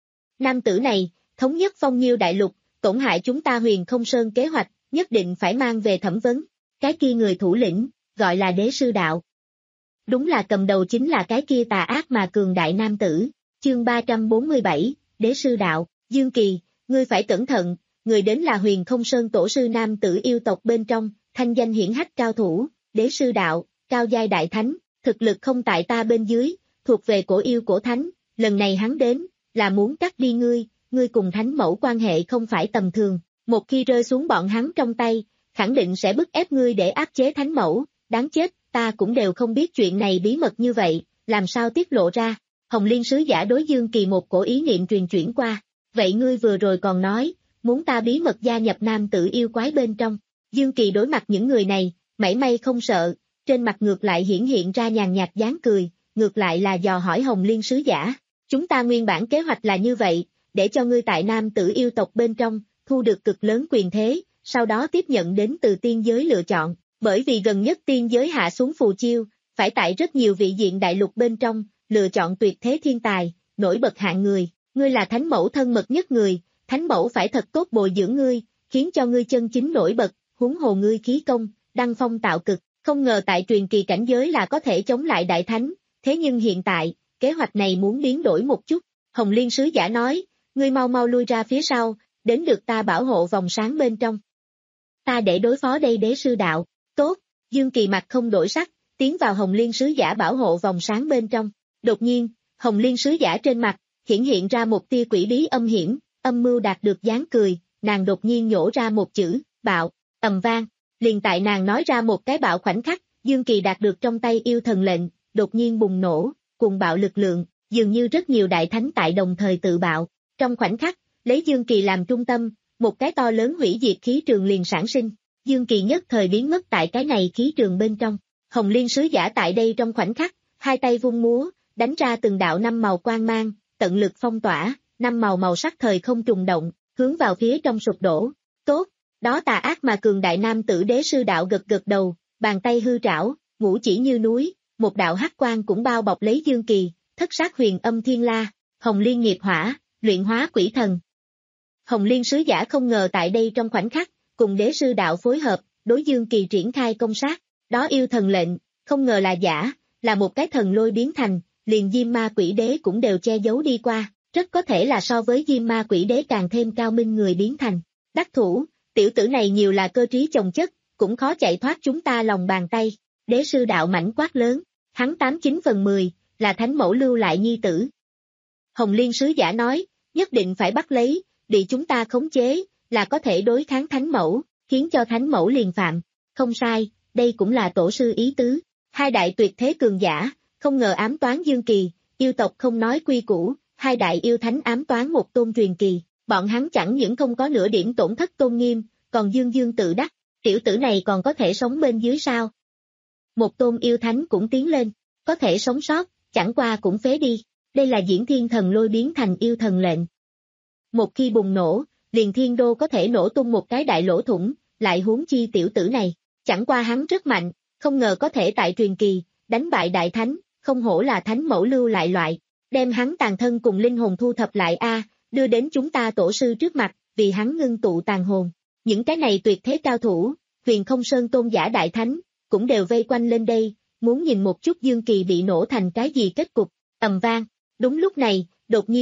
Nam tử này, thống nhất Phong Nhiêu Đại Lục, tổn hại chúng ta Huyền Không Sơn kế hoạch, nhất định phải mang về thẩm vấn. Cái kia người thủ lĩnh, gọi là đế sư đạo. Đúng là cầm đầu chính là cái kia tà ác mà cường đại nam tử. Chương ba trăm bốn mươi bảy, đế sư đạo, Dương Kỳ, ngươi phải cẩn thận, người đến là Huyền Không Sơn tổ sư nam tử yêu tộc bên trong, thanh danh hiển hách cao thủ, đế sư đạo, cao giai đại thánh, thực lực không tại ta bên dưới, thuộc về cổ yêu cổ thánh, lần này hắn đến, là muốn cắt đi ngươi, ngươi cùng thánh mẫu quan hệ không phải tầm thường, một khi rơi xuống bọn hắn trong tay, khẳng định sẽ bức ép ngươi để áp chế thánh mẫu, đáng chết, ta cũng đều không biết chuyện này bí mật như vậy, làm sao tiết lộ ra. Hồng Liên sứ giả đối Dương Kỳ một cổ ý niệm truyền chuyển qua, vậy ngươi vừa rồi còn nói, muốn ta bí mật gia nhập nam tử yêu quái bên trong. Dương Kỳ đối mặt những người này, mảy may không sợ, trên mặt ngược lại hiển hiện ra nhàn nhạt dáng cười, ngược lại là dò hỏi Hồng Liên sứ giả. Chúng ta nguyên bản kế hoạch là như vậy, để cho ngươi tại nam tử yêu tộc bên trong, thu được cực lớn quyền thế, sau đó tiếp nhận đến từ tiên giới lựa chọn, bởi vì gần nhất tiên giới hạ xuống phù chiêu, phải tại rất nhiều vị diện đại lục bên trong, lựa chọn tuyệt thế thiên tài, nổi bật hạng người, ngươi là thánh mẫu thân mật nhất người, thánh mẫu phải thật tốt bồi dưỡng ngươi, khiến cho ngươi chân chính nổi bật, huống hồ ngươi khí công, đăng phong tạo cực, không ngờ tại truyền kỳ cảnh giới là có thể chống lại đại thánh, thế nhưng hiện tại, kế hoạch này muốn biến đổi một chút, Hồng Liên sứ giả nói, ngươi mau mau lui ra phía sau, đến được ta bảo hộ vòng sáng bên trong. Ta để đối phó đây đế sư đạo, tốt, Dương Kỳ mặt không đổi sắc, tiến vào Hồng Liên sứ giả bảo hộ vòng sáng bên trong, đột nhiên, Hồng Liên sứ giả trên mặt, hiển hiện ra một tia quỷ bí âm hiểm, âm mưu đạt được dáng cười, nàng đột nhiên nhổ ra một chữ, bạo, ầm vang, liền tại nàng nói ra một cái bạo khoảnh khắc, Dương Kỳ đạt được trong tay yêu thần lệnh, đột nhiên bùng nổ, cùng bạo lực lượng, dường như rất nhiều đại thánh tại đồng thời tự bạo, trong khoảnh khắc, lấy Dương Kỳ làm trung tâm, một cái to lớn hủy diệt khí trường liền sản sinh, Dương Kỳ nhất thời biến mất tại cái này khí trường bên trong, Hồng Liên sứ giả tại đây trong khoảnh khắc, hai tay vung múa, đánh ra từng đạo năm màu quang mang, tận lực phong tỏa, năm màu màu sắc thời không trùng động, hướng vào phía trong sụp đổ, tốt, đó tà ác mà cường đại nam tử đế sư đạo gật gật đầu, bàn tay hư trảo, ngũ chỉ như núi, một đạo hắc quang cũng bao bọc lấy Dương Kỳ, thất sát huyền âm thiên la, Hồng Liên nghiệp hỏa, luyện hóa quỷ thần. Hồng Liên sứ giả không ngờ tại đây trong khoảnh khắc, cùng đế sư đạo phối hợp, đối Dương Kỳ triển khai công sát, đó yêu thần lệnh, không ngờ là giả, là một cái thần lôi biến thành, liền Diêm Ma Quỷ Đế cũng đều che giấu đi qua, rất có thể là so với Diêm Ma Quỷ Đế càng thêm cao minh người biến thành. Đắc thủ, tiểu tử này nhiều là cơ trí chồng chất, cũng khó chạy thoát chúng ta lòng bàn tay, đế sư đạo mảnh quát lớn, hắn tám chín phần mười, là thánh mẫu lưu lại nhi tử. Hồng Liên sứ giả nói, nhất định phải bắt lấy, bị chúng ta khống chế, là có thể đối kháng thánh mẫu, khiến cho thánh mẫu liền phạm. Không sai, đây cũng là tổ sư ý tứ. Hai đại tuyệt thế cường giả, không ngờ ám toán Dương Kỳ, yêu tộc không nói quy củ, hai đại yêu thánh ám toán một tôn truyền kỳ, bọn hắn chẳng những không có nửa điểm tổn thất tôn nghiêm, còn dương dương tự đắc, tiểu tử này còn có thể sống bên dưới sao? Một tôn yêu thánh cũng tiến lên, có thể sống sót, chẳng qua cũng phế đi, đây là diễn thiên thần lôi biến thành yêu thần lệnh. Một khi bùng nổ, liền thiên đô có thể nổ tung một cái đại lỗ thủng, lại huống chi tiểu tử này, chẳng qua hắn rất mạnh, không ngờ có thể tại truyền kỳ, đánh bại đại thánh, không hổ là thánh mẫu lưu lại loại, đem hắn tàn thân cùng linh hồn thu thập lại a, đưa đến chúng ta tổ sư trước mặt, vì hắn ngưng tụ tàn hồn. Những cái này tuyệt thế cao thủ, Huyền Không Sơn tôn giả đại thánh, cũng đều vây quanh lên đây, muốn nhìn một chút Dương Kỳ bị nổ thành cái gì kết cục, ầm vang. Đúng lúc này, đột nhiên,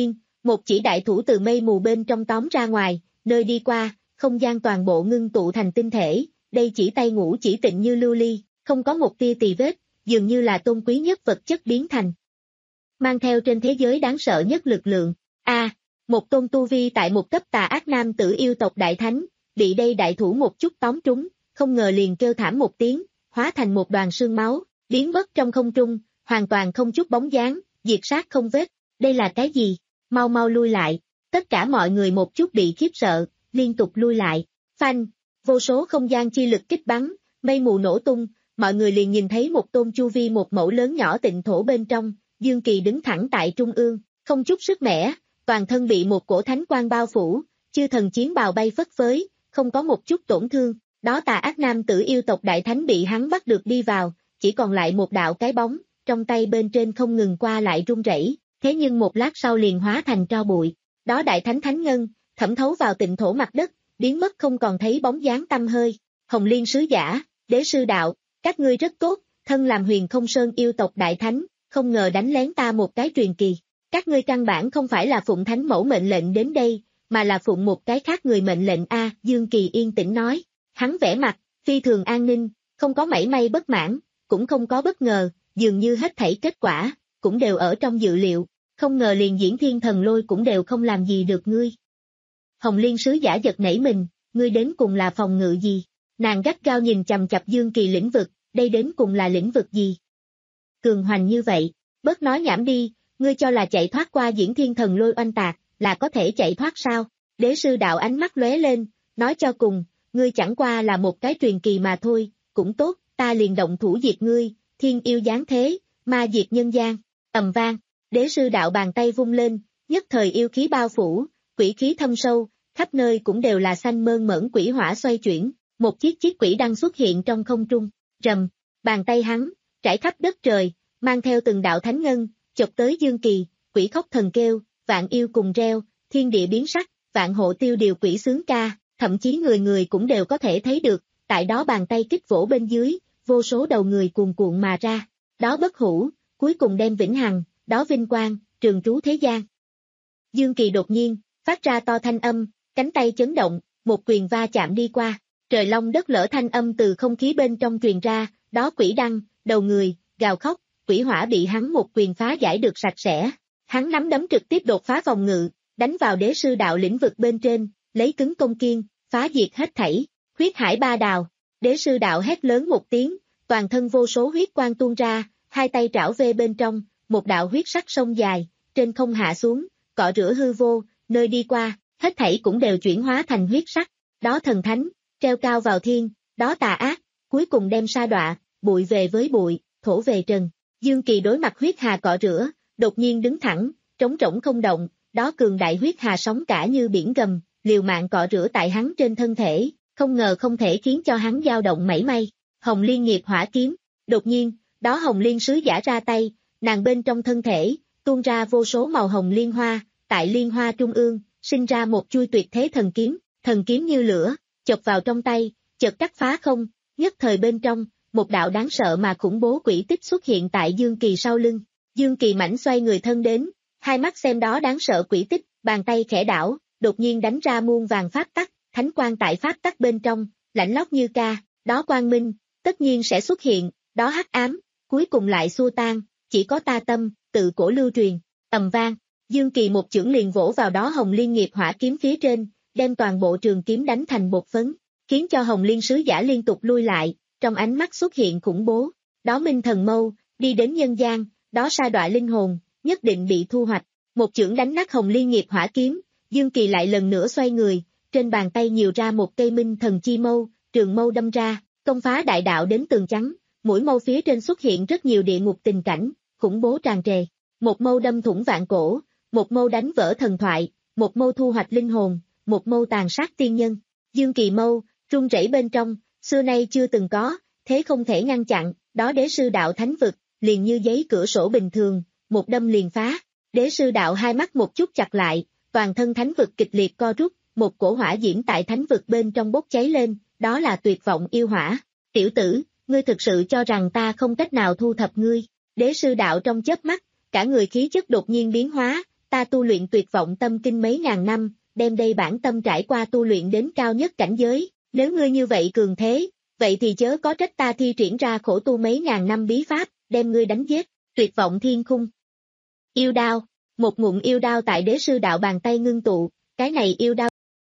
Một chỉ đại thủ từ mây mù bên trong tóm ra ngoài, nơi đi qua, không gian toàn bộ ngưng tụ thành tinh thể, đây chỉ tay ngũ chỉ tịnh như lưu ly, không có một tia tì vết, dường như là tôn quý nhất vật chất biến thành. Mang theo trên thế giới đáng sợ nhất lực lượng. A, à, một tôn tu vi tại một cấp tà ác nam tử yêu tộc đại thánh, bị đây đại thủ một chút tóm trúng, không ngờ liền kêu thảm một tiếng, hóa thành một đoàn sương máu, biến mất trong không trung, hoàn toàn không chút bóng dáng, diệt sát không vết. Đây là cái gì? Mau mau lui lại. Tất cả mọi người một chút bị khiếp sợ, liên tục lui lại. Phanh, vô số không gian chi lực kích bắn, mây mù nổ tung, mọi người liền nhìn thấy một tôn chu vi một mẫu lớn nhỏ tịnh thổ bên trong, Dương Kỳ đứng thẳng tại trung ương, không chút sức mẻ, toàn thân bị một cổ thánh quang bao phủ, chư thần chiến bào bay phất phới, không có một chút tổn thương. Đó tà ác nam tử yêu tộc đại thánh bị hắn bắt được đi vào, chỉ còn lại một đạo cái bóng, trong tay bên trên không ngừng qua lại run rẩy, thế nhưng một lát sau liền hóa thành tro bụi. Đó đại thánh thánh ngân, thẩm thấu vào tịnh thổ mặt đất, biến mất không còn thấy bóng dáng tăm hơi. Hồng Liên sứ giả, đế sư đạo, các ngươi rất tốt, thân làm Huyền Không Sơn yêu tộc đại thánh, không ngờ đánh lén ta một cái truyền kỳ. Các ngươi căn bản không phải là phụng thánh mẫu mệnh lệnh đến đây, mà là phụng một cái khác người mệnh lệnh a. Dương Kỳ yên tĩnh nói. Hắn vẻ mặt, phi thường an ninh, không có mảy may bất mãn, cũng không có bất ngờ, dường như hết thảy kết quả, cũng đều ở trong dự liệu, không ngờ liền diễn thiên thần lôi cũng đều không làm gì được ngươi. Hồng Liên sứ giả giật nảy mình, ngươi đến cùng là phòng ngự gì? Nàng gắt gao nhìn chằm chằm Dương Kỳ lĩnh vực, đây đến cùng là lĩnh vực gì? Cường hoành như vậy, bớt nói nhảm đi, ngươi cho là chạy thoát qua diễn thiên thần lôi oanh tạc, là có thể chạy thoát sao? Đế sư đạo ánh mắt lóe lên, nói cho cùng, ngươi chẳng qua là một cái truyền kỳ mà thôi, cũng tốt, ta liền động thủ diệt ngươi, thiên yêu giáng thế, ma diệt nhân gian. Ầm vang, đế sư đạo bàn tay vung lên, nhất thời yêu khí bao phủ, quỷ khí thâm sâu, khắp nơi cũng đều là xanh mơn mởn quỷ hỏa xoay chuyển, một chiếc chiếc quỷ đang xuất hiện trong không trung, rầm, bàn tay hắn, trải khắp đất trời, mang theo từng đạo thánh ngân, chụp tới Dương Kỳ, quỷ khóc thần kêu, vạn yêu cùng reo, thiên địa biến sắc, vạn hộ tiêu điều quỷ sướng ca, thậm chí người người cũng đều có thể thấy được, tại đó bàn tay kích vỗ bên dưới, vô số đầu người cuồn cuộn mà ra, đó bất hủ, cuối cùng đem vĩnh hằng, đó vinh quang, trường trú thế gian. Dương Kỳ đột nhiên, phát ra to thanh âm, cánh tay chấn động, một quyền va chạm đi qua, trời long đất lở thanh âm từ không khí bên trong truyền ra, đó quỷ đăng, đầu người, gào khóc, quỷ hỏa bị hắn một quyền phá giải được sạch sẽ, hắn nắm đấm trực tiếp đột phá phòng ngự, đánh vào đế sư đạo lĩnh vực bên trên, lấy cứng công kiên, phá diệt hết thảy, huyết hải ba đào, đế sư đạo hét lớn một tiếng, toàn thân vô số huyết quang tuôn ra, hai tay trảo về bên trong, một đạo huyết sắc sông dài, trên không hạ xuống, cọ rửa hư vô, nơi đi qua, hết thảy cũng đều chuyển hóa thành huyết sắc, đó thần thánh, treo cao vào thiên, đó tà ác, cuối cùng đem sa đọa, bụi về với bụi, thổ về trần. Dương Kỳ đối mặt huyết hà cọ rửa, đột nhiên đứng thẳng, trống rỗng không động, đó cường đại huyết hà sóng cả như biển gầm, liều mạng cọ rửa tại hắn trên thân thể, không ngờ không thể khiến cho hắn dao động mảy may. Hồng Liên nghiệp hỏa kiếm, đột nhiên, đó Hồng Liên sứ giả ra tay, nàng bên trong thân thể, tuôn ra vô số màu hồng liên hoa, tại liên hoa trung ương, sinh ra một chuôi tuyệt thế thần kiếm, thần kiếm như lửa, chộp vào trong tay, chợt cắt phá không, nhất thời bên trong, một đạo đáng sợ mà khủng bố quỷ tích xuất hiện tại Dương Kỳ sau lưng. Dương Kỳ mảnh xoay người thân đến, hai mắt xem đó đáng sợ quỷ tích, bàn tay khẽ đảo, đột nhiên đánh ra muôn vàng pháp tắc, thánh quang tại pháp tắc bên trong, lạnh lóc như ca, đó quang minh, tất nhiên sẽ xuất hiện, đó hắc ám, cuối cùng lại xua tan, chỉ có ta tâm, tự cổ lưu truyền. Ầm vang, Dương Kỳ một chưởng liền vỗ vào đó Hồng Liên nghiệp hỏa kiếm phía trên, đem toàn bộ trường kiếm đánh thành bột phấn, khiến cho Hồng Liên sứ giả liên tục lui lại, trong ánh mắt xuất hiện khủng bố, đó minh thần mâu, đi đến nhân gian, đó sa đọa linh hồn, nhất định bị thu hoạch, một chưởng đánh nát Hồng Liên nghiệp hỏa kiếm, Dương Kỳ lại lần nữa xoay người, trên bàn tay nhiều ra một cây minh thần chi mâu, trường mâu đâm ra, công phá đại đạo đến tường trắng, mũi mâu phía trên xuất hiện rất nhiều địa ngục tình cảnh, khủng bố tràn trề, một mâu đâm thủng vạn cổ, một mâu đánh vỡ thần thoại, một mâu thu hoạch linh hồn, một mâu tàn sát tiên nhân. Dương Kỳ mâu, rung rẩy bên trong, xưa nay chưa từng có, thế không thể ngăn chặn, đó đế sư đạo thánh vực, liền như giấy cửa sổ bình thường, một đâm liền phá, đế sư đạo hai mắt một chút chặt lại, toàn thân thánh vực kịch liệt co rút, một cổ hỏa diễm tại thánh vực bên trong bốc cháy lên, đó là tuyệt vọng yêu hỏa. Tiểu tử, ngươi thực sự cho rằng ta không cách nào thu thập ngươi, đế sư đạo trong chớp mắt, cả người khí chất đột nhiên biến hóa, ta tu luyện tuyệt vọng tâm kinh mấy ngàn năm, đem đây bản tâm trải qua tu luyện đến cao nhất cảnh giới, nếu ngươi như vậy cường thế, vậy thì chớ có trách ta thi triển ra khổ tu mấy ngàn năm bí pháp, đem ngươi đánh giết, tuyệt vọng thiên khung. Yêu đao, một ngụm yêu đao tại đế sư đạo bàn tay ngưng tụ, cái này yêu đao.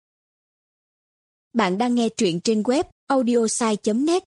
Bạn đang nghe truyện trên web audiosai chấm net.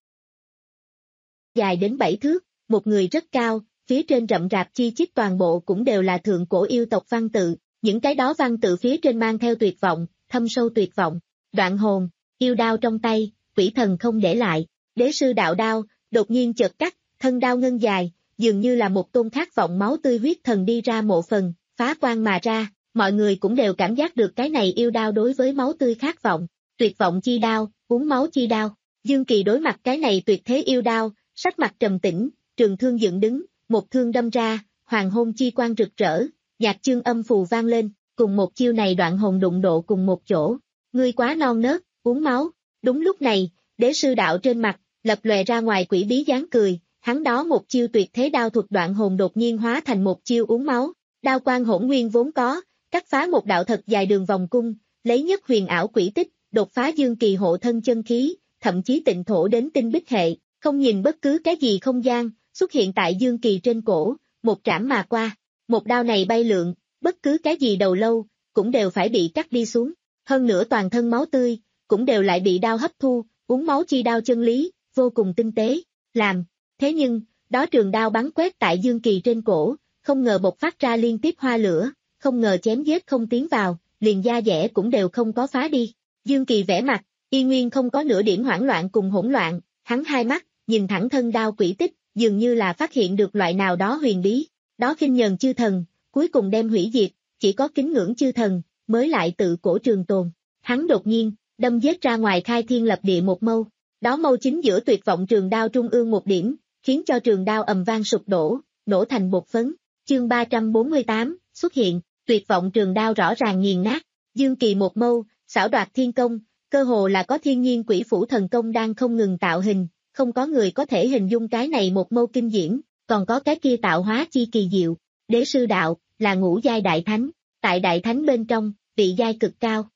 Dài đến bảy thước, một người rất cao, phía trên rậm rạp chi chít toàn bộ cũng đều là thượng cổ yêu tộc văn tự, những cái đó văn tự phía trên mang theo tuyệt vọng, thâm sâu tuyệt vọng, đoạn hồn, yêu đao trong tay, quỷ thần không để lại, đế sư đạo đao, đột nhiên chợt cắt, thân đao ngân dài, dường như là một tôn khát vọng máu tươi huyết thần đi ra mộ phần, phá quan mà ra, mọi người cũng đều cảm giác được cái này yêu đao đối với máu tươi khát vọng, tuyệt vọng chi đao, uống máu chi đao, Dương Kỳ đối mặt cái này tuyệt thế yêu đao, sắc mặt trầm tĩnh, trường thương dựng đứng, một thương đâm ra, hoàng hôn chi quang rực rỡ, nhạc chương âm phù vang lên, cùng một chiêu này đoạn hồn đụng độ cùng một chỗ, ngươi quá non nớt, uống máu, đúng lúc này, đế sư đạo trên mặt, lập lòe ra ngoài quỷ bí dáng cười, hắn đó một chiêu tuyệt thế đao thuật đoạn hồn đột nhiên hóa thành một chiêu uống máu, đao quang hỗn nguyên vốn có, cắt phá một đạo thật dài đường vòng cung, lấy nhất huyền ảo quỷ tích, đột phá Dương Kỳ hộ thân chân khí, thậm chí tịnh thổ đến tinh bích hệ, không nhìn bất cứ cái gì không gian, xuất hiện tại Dương Kỳ trên cổ, một trảm mà qua, một đao này bay lượn, bất cứ cái gì đầu lâu, cũng đều phải bị cắt đi xuống, hơn nữa toàn thân máu tươi, cũng đều lại bị đao hấp thu, uống máu chi đao chân lý, vô cùng tinh tế, làm, thế nhưng, đó trường đao bắn quét tại Dương Kỳ trên cổ, không ngờ bộc phát ra liên tiếp hoa lửa, không ngờ chém giết không tiến vào, liền da dẻ cũng đều không có phá đi, Dương Kỳ vẽ mặt, y nguyên không có nửa điểm hoảng loạn cùng hỗn loạn, hắn hai mắt, nhìn thẳng thân đao quỷ tích, dường như là phát hiện được loại nào đó huyền bí, đó khinh nhờn chư thần, cuối cùng đem hủy diệt, chỉ có kính ngưỡng chư thần, mới lại tự cổ trường tồn. Hắn đột nhiên, đâm giết ra ngoài khai thiên lập địa một mâu, đó mâu chính giữa tuyệt vọng trường đao trung ương một điểm, khiến cho trường đao ầm vang sụp đổ, nổ thành bột phấn. Chương ba trăm bốn mươi tám, xuất hiện, tuyệt vọng trường đao rõ ràng nghiền nát, Dương Kỳ một mâu, xảo đoạt thiên công, cơ hồ là có thiên nhiên quỷ phủ thần công đang không ngừng tạo hình, không có người có thể hình dung cái này một mâu kinh diễn, còn có cái kia tạo hóa chi kỳ diệu. Đế sư đạo, là ngũ giai đại thánh, tại đại thánh bên trong, vị giai cực cao.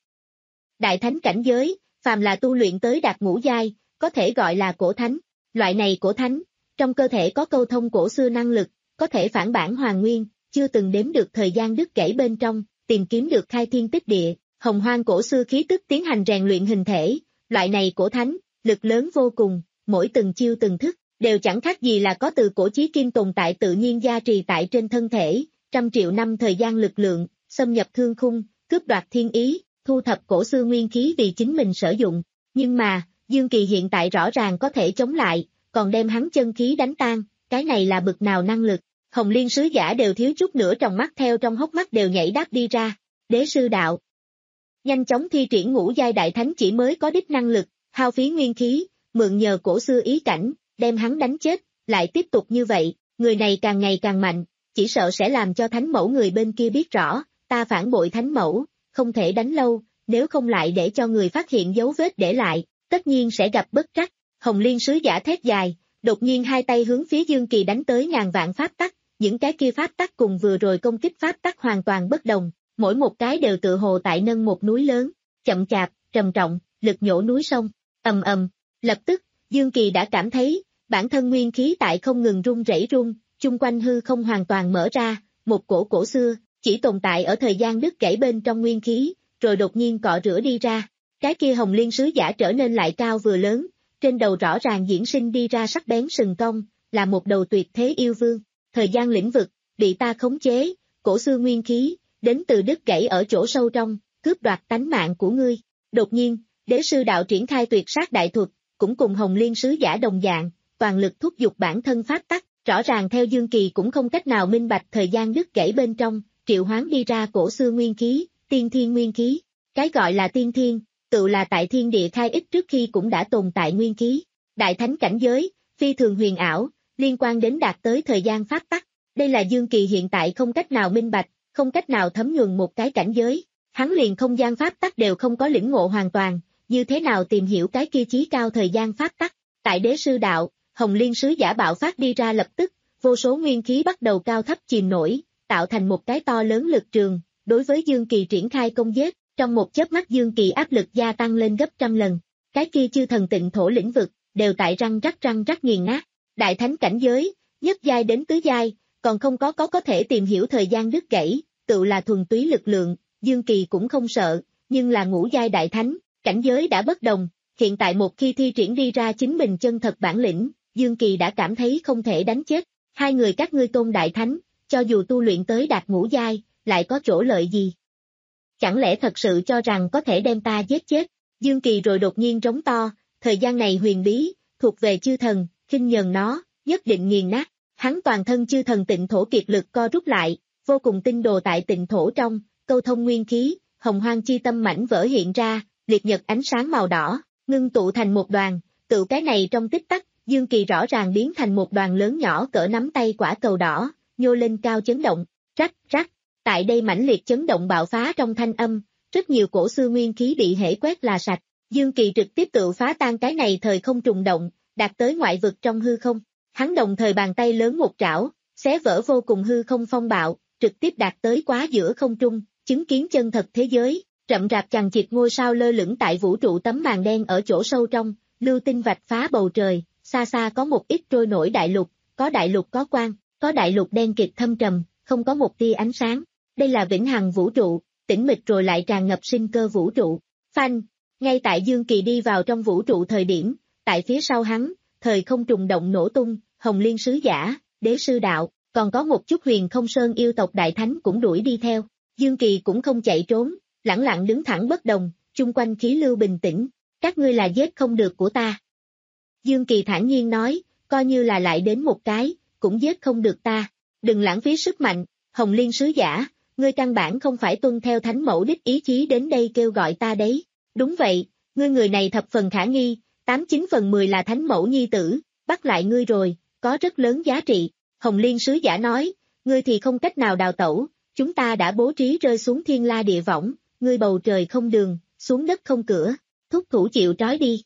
Đại thánh cảnh giới, phàm là tu luyện tới đạt ngũ giai, có thể gọi là cổ thánh. Loại này cổ thánh, trong cơ thể có câu thông cổ xưa năng lực, có thể phản bản hoàn nguyên, chưa từng đếm được thời gian đứt gãy bên trong, tìm kiếm được khai thiên tích địa, hồng hoang cổ xưa khí tức tiến hành rèn luyện hình thể. Loại này cổ thánh, lực lớn vô cùng, mỗi từng chiêu từng thức, đều chẳng khác gì là có từ cổ chí kim tồn tại tự nhiên gia trì tại trên thân thể, trăm triệu năm thời gian lực lượng, xâm nhập thương khung, cướp đoạt thiên ý, thu thập cổ xưa nguyên khí vì chính mình sử dụng. Nhưng mà, Dương Kỳ hiện tại rõ ràng có thể chống lại, còn đem hắn chân khí đánh tan, cái này là bực nào năng lực. Hồng Liên sứ giả đều thiếu chút nữa trong mắt theo trong hốc mắt đều nhảy đáp đi ra. Đế sư đạo nhanh chóng thi triển ngũ giai đại thánh chỉ mới có đích năng lực, hao phí nguyên khí, mượn nhờ cổ xưa ý cảnh, đem hắn đánh chết, lại tiếp tục như vậy, người này càng ngày càng mạnh, chỉ sợ sẽ làm cho thánh mẫu người bên kia biết rõ, ta phản bội thánh mẫu, không thể đánh lâu, nếu không lại để cho người phát hiện dấu vết để lại, tất nhiên sẽ gặp bất trắc. Hồng Liên sứ giả thét dài, đột nhiên hai tay hướng phía Dương Kỳ đánh tới ngàn vạn pháp tắc, những cái kia pháp tắc cùng vừa rồi công kích pháp tắc hoàn toàn bất đồng, mỗi một cái đều tự hồ tại nâng một núi lớn, chậm chạp, trầm trọng, lực nhổ núi sông, ầm ầm, lập tức, Dương Kỳ đã cảm thấy, bản thân nguyên khí tại không ngừng rung rẩy rung, chung quanh hư không hoàn toàn mở ra, một cổ cổ xưa, chỉ tồn tại ở thời gian đứt gãy bên trong nguyên khí, rồi đột nhiên cọ rửa đi ra, cái kia Hồng Liên sứ giả trở nên lại cao vừa lớn, trên đầu rõ ràng diễn sinh đi ra sắc bén sừng cong, là một đầu tuyệt thế yêu vương, thời gian lĩnh vực, bị ta khống chế, cổ xưa nguyên khí, đến từ đứt gãy ở chỗ sâu trong, cướp đoạt tánh mạng của ngươi. Đột nhiên, đế sư đạo triển khai tuyệt sát đại thuật, cũng cùng Hồng Liên sứ giả đồng dạng, toàn lực thúc giục bản thân pháp tắc, rõ ràng theo Dương Kỳ cũng không cách nào minh bạch thời gian đứt gãy bên trong, triệu hoán đi ra cổ xưa nguyên khí, tiên thiên nguyên khí. Cái gọi là tiên thiên, tự là tại thiên địa khai ích trước khi cũng đã tồn tại nguyên khí. Đại thánh cảnh giới, phi thường huyền ảo, liên quan đến đạt tới thời gian pháp tắc. Đây là Dương Kỳ hiện tại không cách nào minh bạch, không cách nào thấm nhuần một cái cảnh giới. Hắn liền không gian pháp tắc đều không có lĩnh ngộ hoàn toàn, như thế nào tìm hiểu cái kia chí cao thời gian pháp tắc. Tại đế sư đạo, Hồng Liên sứ giả bạo phát đi ra lập tức, vô số nguyên khí bắt đầu cao thấp chìm nổi, tạo thành một cái to lớn lực trường, đối với Dương Kỳ triển khai công giết, trong một chớp mắt Dương Kỳ áp lực gia tăng lên gấp trăm lần. Cái kia chư thần tịnh thổ lĩnh vực, đều tại răng rắc răng rắc nghiền nát. Đại thánh cảnh giới, nhất giai đến tứ giai, còn không có có có thể tìm hiểu thời gian đứt gãy, tự là thuần túy lực lượng, Dương Kỳ cũng không sợ, nhưng là ngũ giai đại thánh, cảnh giới đã bất đồng, hiện tại một khi thi triển đi ra chính mình chân thật bản lĩnh, Dương Kỳ đã cảm thấy không thể đánh chết. Hai người các ngươi tôn đại thánh, cho dù tu luyện tới đạt ngũ giai, lại có chỗ lợi gì? Chẳng lẽ thật sự cho rằng có thể đem ta giết chết? Dương Kỳ rồi đột nhiên rống to, thời gian này huyền bí, thuộc về chư thần, khinh nhờn nó, nhất định nghiền nát. Hắn toàn thân chư thần tịnh thổ kiệt lực co rút lại, vô cùng tinh đồ tại tịnh thổ trong, câu thông nguyên khí, hồng hoang chi tâm mảnh vỡ hiện ra, liệt nhật ánh sáng màu đỏ, ngưng tụ thành một đoàn, tự cái này trong tích tắc, Dương Kỳ rõ ràng biến thành một đoàn lớn nhỏ cỡ nắm tay quả cầu đỏ, nhô lên cao chấn động, rắc rắc, tại đây mãnh liệt chấn động bạo phá trong thanh âm, rất nhiều cổ xưa nguyên khí bị hễ quét là sạch, Dương Kỳ trực tiếp tự phá tan cái này thời không trùng động, đạt tới ngoại vực trong hư không. Hắn đồng thời bàn tay lớn một trảo, xé vỡ vô cùng hư không phong bạo, trực tiếp đạt tới quá giữa không trung, chứng kiến chân thật thế giới, rậm rạp chằng chịt ngôi sao lơ lửng tại vũ trụ tấm màn đen ở chỗ sâu trong, lưu tinh vạch phá bầu trời, xa xa có một ít trôi nổi đại lục, có đại lục có quang, có đại lục đen kịt thâm trầm, không có một tia ánh sáng. Đây là vĩnh hằng vũ trụ, tĩnh mịch rồi lại tràn ngập sinh cơ vũ trụ. Phanh, ngay tại Dương Kỳ đi vào trong vũ trụ thời điểm, tại phía sau hắn, thời không trùng động nổ tung, Hồng Liên sứ giả, Đế sư đạo, còn có một chút Huyền Không Sơn yêu tộc đại thánh cũng đuổi đi theo. Dương Kỳ cũng không chạy trốn, lẳng lặng đứng thẳng bất động, chung quanh khí lưu bình tĩnh, các ngươi là giết không được của ta. Dương Kỳ thản nhiên nói, coi như là lại đến một cái, cũng giết không được ta, đừng lãng phí sức mạnh, Hồng Liên sứ giả, ngươi căn bản không phải tuân theo thánh mẫu đích ý chí đến đây kêu gọi ta đấy. Đúng vậy, ngươi người này thập phần khả nghi, tám chín phần mười là thánh mẫu nhi tử, bắt lại ngươi rồi, có rất lớn giá trị. Hồng Liên sứ giả nói, ngươi thì không cách nào đào tẩu, chúng ta đã bố trí rơi xuống thiên la địa võng, ngươi bầu trời không đường, xuống đất không cửa, thúc thủ chịu trói đi.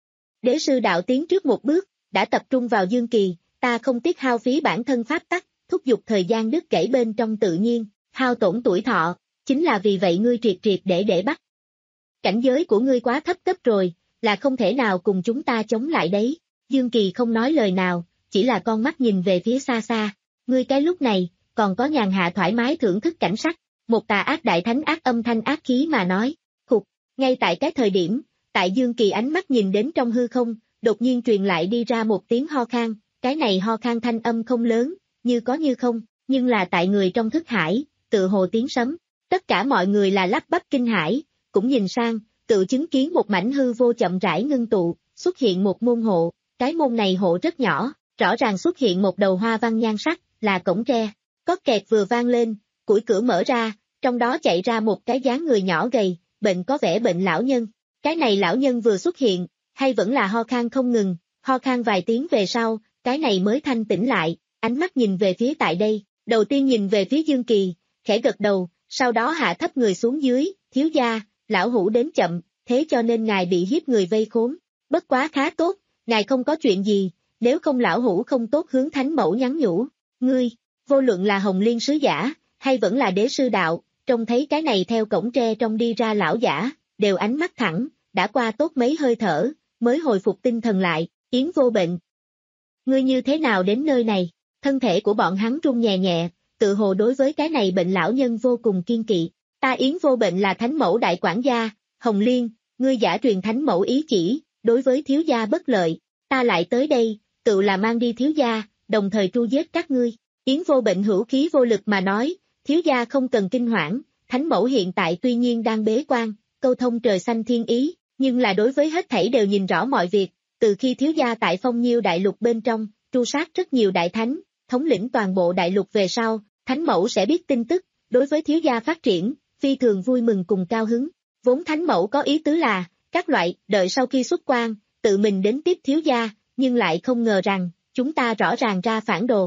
Đế sư đạo tiến trước một bước, đã tập trung vào Dương Kỳ, ta không tiếc hao phí bản thân pháp tắc, thúc giục thời gian đứt gãy bên trong tự nhiên, hao tổn tuổi thọ, chính là vì vậy ngươi triệt triệt để để bắt. Cảnh giới của ngươi quá thấp cấp rồi, là không thể nào cùng chúng ta chống lại đấy. Dương Kỳ không nói lời nào, chỉ là con mắt nhìn về phía xa xa. Ngươi cái lúc này, còn có nhàn hạ thoải mái thưởng thức cảnh sắc. Một tà ác đại thánh ác âm thanh ác khí mà nói. Khục, ngay tại cái thời điểm, tại Dương Kỳ ánh mắt nhìn đến trong hư không, đột nhiên truyền lại đi ra một tiếng ho khan. Cái này ho khan thanh âm không lớn, như có như không, nhưng là tại người trong thức hải, tự hồ tiếng sấm. Tất cả mọi người là lắp bắp kinh hãi, cũng nhìn sang, tự chứng kiến một mảnh hư vô chậm rãi ngưng tụ, xuất hiện một môn hộ, cái môn này hộ rất nhỏ, rõ ràng xuất hiện một đầu hoa văn nhan sắc, là cổng tre, có kẹt vừa vang lên, củi cửa mở ra, trong đó chạy ra một cái dáng người nhỏ gầy, bệnh có vẻ bệnh lão nhân, cái này lão nhân vừa xuất hiện, hay vẫn là ho khan không ngừng, ho khan vài tiếng về sau, cái này mới thanh tỉnh lại, ánh mắt nhìn về phía tại đây, đầu tiên nhìn về phía Dương Kỳ, khẽ gật đầu, sau đó hạ thấp người xuống dưới, thiếu gia, lão hủ đến chậm, thế cho nên ngài bị hiếp người vây khốn, bất quá khá tốt, ngài không có chuyện gì, nếu không lão hủ không tốt hướng thánh mẫu nhắn nhủ, ngươi, vô luận là Hồng Liên sứ giả, hay vẫn là đế sư đạo, trông thấy cái này theo cổng tre trong đi ra lão giả, đều ánh mắt thẳng, đã qua tốt mấy hơi thở, mới hồi phục tinh thần lại, Yến Vô Bệnh. Ngươi như thế nào đến nơi này, thân thể của bọn hắn run nhẹ nhẹ, tự hồ đối với cái này bệnh lão nhân vô cùng kiên kỵ. Ta Yến Vô Bệnh là thánh mẫu đại quản gia, Hồng Liên, ngươi giả truyền thánh mẫu ý chỉ, đối với thiếu gia bất lợi, ta lại tới đây, tự là mang đi thiếu gia, đồng thời tru giết các ngươi. Yến Vô Bệnh hữu khí vô lực mà nói, thiếu gia không cần kinh hoảng, thánh mẫu hiện tại tuy nhiên đang bế quan, câu thông trời xanh thiên ý, nhưng là đối với hết thảy đều nhìn rõ mọi việc, từ khi thiếu gia tại Phong Nhiêu đại lục bên trong, tru sát rất nhiều đại thánh, thống lĩnh toàn bộ đại lục về sau, thánh mẫu sẽ biết tin tức, đối với thiếu gia phát triển, phi thường vui mừng cùng cao hứng. Vốn thánh mẫu có ý tứ là, các loại, đợi sau khi xuất quan, tự mình đến tiếp thiếu gia, nhưng lại không ngờ rằng, chúng ta rõ ràng ra phản đồ.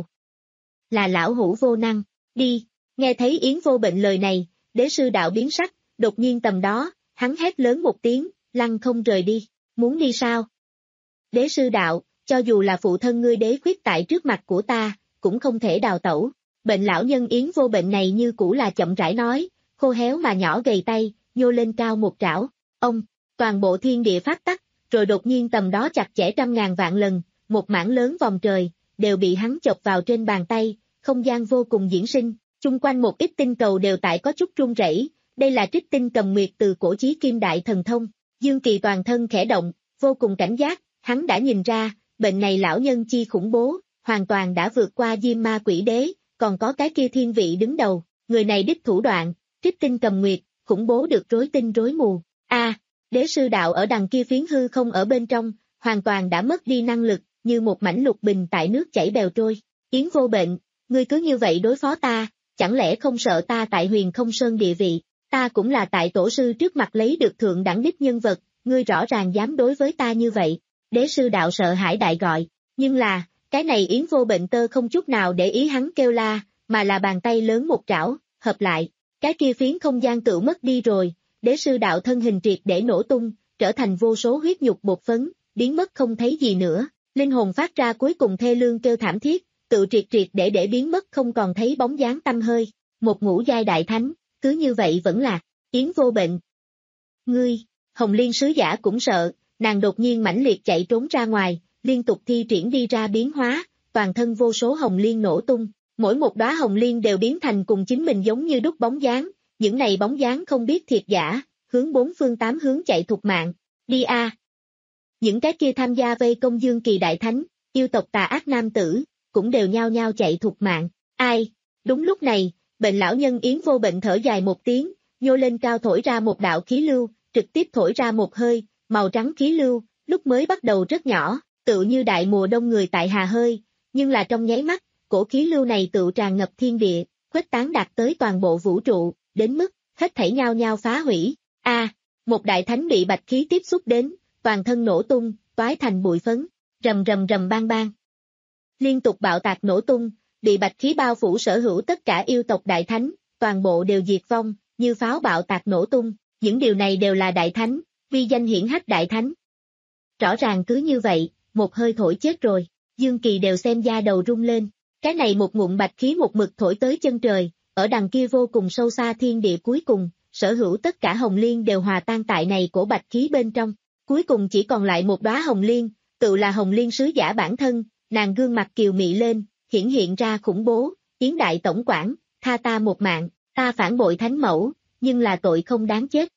Là lão hủ vô năng, đi, nghe thấy Yến Vô Bệnh lời này, đế sư đạo biến sắc, đột nhiên tầm đó, hắn hét lớn một tiếng, lăng không rời đi, muốn đi sao? Đế sư đạo, cho dù là phụ thân ngươi đế khuyết tại trước mặt của ta, cũng không thể đào tẩu. Bệnh lão nhân Yến Vô Bệnh này như cũ là chậm rãi nói, khô héo mà nhỏ gầy tay, nhô lên cao một trảo. Ông, toàn bộ thiên địa phát tắc, rồi đột nhiên tầm đó chặt chẽ trăm ngàn vạn lần, một mảng lớn vòng trời, đều bị hắn chộp vào trên bàn tay, không gian vô cùng diễn sinh, chung quanh một ít tinh cầu đều tại có chút rung rẩy, đây là trích tinh cầm nguyệt từ cổ chí kim đại thần thông. Dương Kỳ toàn thân khẽ động, vô cùng cảnh giác, hắn đã nhìn ra, bệnh này lão nhân chi khủng bố, hoàn toàn đã vượt qua Diêm Ma Quỷ Đế, còn có cái kia thiên vị đứng đầu, người này đích thủ đoạn, trích tinh cầm nguyệt, khủng bố được rối tinh rối mù. A, à, đế sư đạo ở đằng kia phiến hư không ở bên trong, hoàn toàn đã mất đi năng lực, như một mảnh lục bình tại nước chảy bèo trôi. Yến Vô Bệnh, ngươi cứ như vậy đối phó ta, chẳng lẽ không sợ ta tại Huyền Không Sơn địa vị, ta cũng là tại tổ sư trước mặt lấy được thượng đẳng đích nhân vật, ngươi rõ ràng dám đối với ta như vậy. Đế sư đạo sợ hãi đại gọi, nhưng là, cái này Yến Vô Bệnh tơ không chút nào để ý hắn kêu la, mà là bàn tay lớn một trảo, hợp lại, cái kia phiến không gian tự mất đi rồi, đế sư đạo thân hình triệt để nổ tung, trở thành vô số huyết nhục bột phấn, biến mất không thấy gì nữa, linh hồn phát ra cuối cùng thê lương kêu thảm thiết, tự triệt triệt để để biến mất không còn thấy bóng dáng tăm hơi, một ngũ giai đại thánh, cứ như vậy vẫn là, Yến Vô Bệnh. Ngươi, Hồng Liên sứ giả cũng sợ, nàng đột nhiên mãnh liệt chạy trốn ra ngoài, liên tục thi triển đi ra biến hóa, toàn thân vô số hồng liên nổ tung, mỗi một đóa hồng liên đều biến thành cùng chính mình giống như đúc bóng dáng, những này bóng dáng không biết thiệt giả, hướng bốn phương tám hướng chạy thục mạng, đi a. À. Những cái kia tham gia vây công Dương Kỳ đại thánh, yêu tộc tà ác nam tử, cũng đều nhao nhao chạy thục mạng, ai, đúng lúc này, bệnh lão nhân Yến Vô Bệnh thở dài một tiếng, nhô lên cao thổi ra một đạo khí lưu, trực tiếp thổi ra một hơi, màu trắng khí lưu, lúc mới bắt đầu rất nhỏ, tựu như đại mùa đông người tại hà hơi, nhưng là trong nháy mắt, cổ khí lưu này tựu tràn ngập thiên địa, khuếch tán đạt tới toàn bộ vũ trụ, đến mức, hết thảy nhao nhao phá hủy. A, à, một đại thánh bị bạch khí tiếp xúc đến, toàn thân nổ tung, toái thành bụi phấn, rầm rầm rầm bang bang. Liên tục bạo tạc nổ tung, bị bạch khí bao phủ sở hữu tất cả yêu tộc đại thánh, toàn bộ đều diệt vong, như pháo bạo tạc nổ tung, những điều này đều là đại thánh, vi danh hiển hách đại thánh. Rõ ràng cứ như vậy, một hơi thổi chết rồi, Dương Kỳ đều xem da đầu rung lên, cái này một ngụm bạch khí một mực thổi tới chân trời, ở đằng kia vô cùng sâu xa thiên địa cuối cùng, sở hữu tất cả hồng liên đều hòa tan tại này của bạch khí bên trong, cuối cùng chỉ còn lại một đóa hồng liên, tự là Hồng Liên sứ giả bản thân, nàng gương mặt kiều mị lên, hiển hiện ra khủng bố, Yến đại tổng quản, tha ta một mạng, ta phản bội thánh mẫu, nhưng là tội không đáng chết.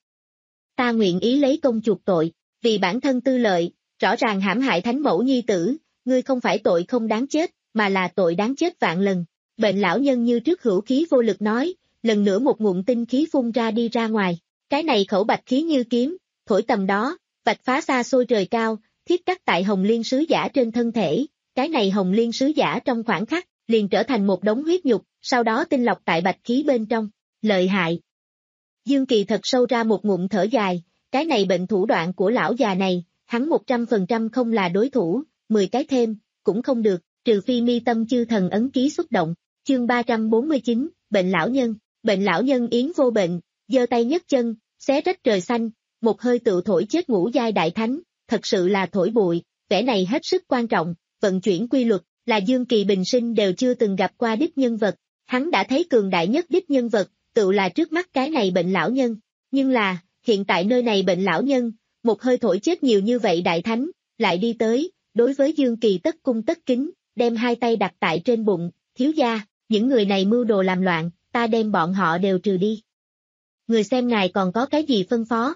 Ta nguyện ý lấy công chuộc tội, vì bản thân tư lợi, rõ ràng hãm hại thánh mẫu nhi tử, ngươi không phải tội không đáng chết, mà là tội đáng chết vạn lần. Bệnh lão nhân như trước hữu khí vô lực nói, lần nữa một ngụm tinh khí phun ra đi ra ngoài, cái này khẩu bạch khí như kiếm, thổi tầm đó, vạch phá xa xôi trời cao, thiết cắt tại Hồng Liên sứ giả trên thân thể, cái này Hồng Liên sứ giả trong khoảng khắc, liền trở thành một đống huyết nhục, sau đó tinh lọc tại bạch khí bên trong, lợi hại. Dương Kỳ thật sâu ra một ngụm thở dài, cái này bệnh thủ đoạn của lão già này, hắn một trăm phần trăm không là đối thủ, mười cái thêm, cũng không được, trừ phi mi tâm chư thần ấn ký xúc động, chương ba trăm bốn mươi chín, bệnh lão nhân, bệnh lão nhân Yến Vô Bệnh, giơ tay nhấc chân, xé rách trời xanh, một hơi tự thổi chết ngũ giai đại thánh, thật sự là thổi bụi, vẻ này hết sức quan trọng, vận chuyển quy luật, là Dương Kỳ bình sinh đều chưa từng gặp qua đích nhân vật, hắn đã thấy cường đại nhất đích nhân vật, tự là trước mắt cái này bệnh lão nhân, nhưng là, hiện tại nơi này bệnh lão nhân, một hơi thổi chết nhiều như vậy đại thánh, lại đi tới, đối với Dương Kỳ tất cung tất kính, đem hai tay đặt tại trên bụng, thiếu gia, những người này mưu đồ làm loạn, ta đem bọn họ đều trừ đi. Người xem ngài còn có cái gì phân phó?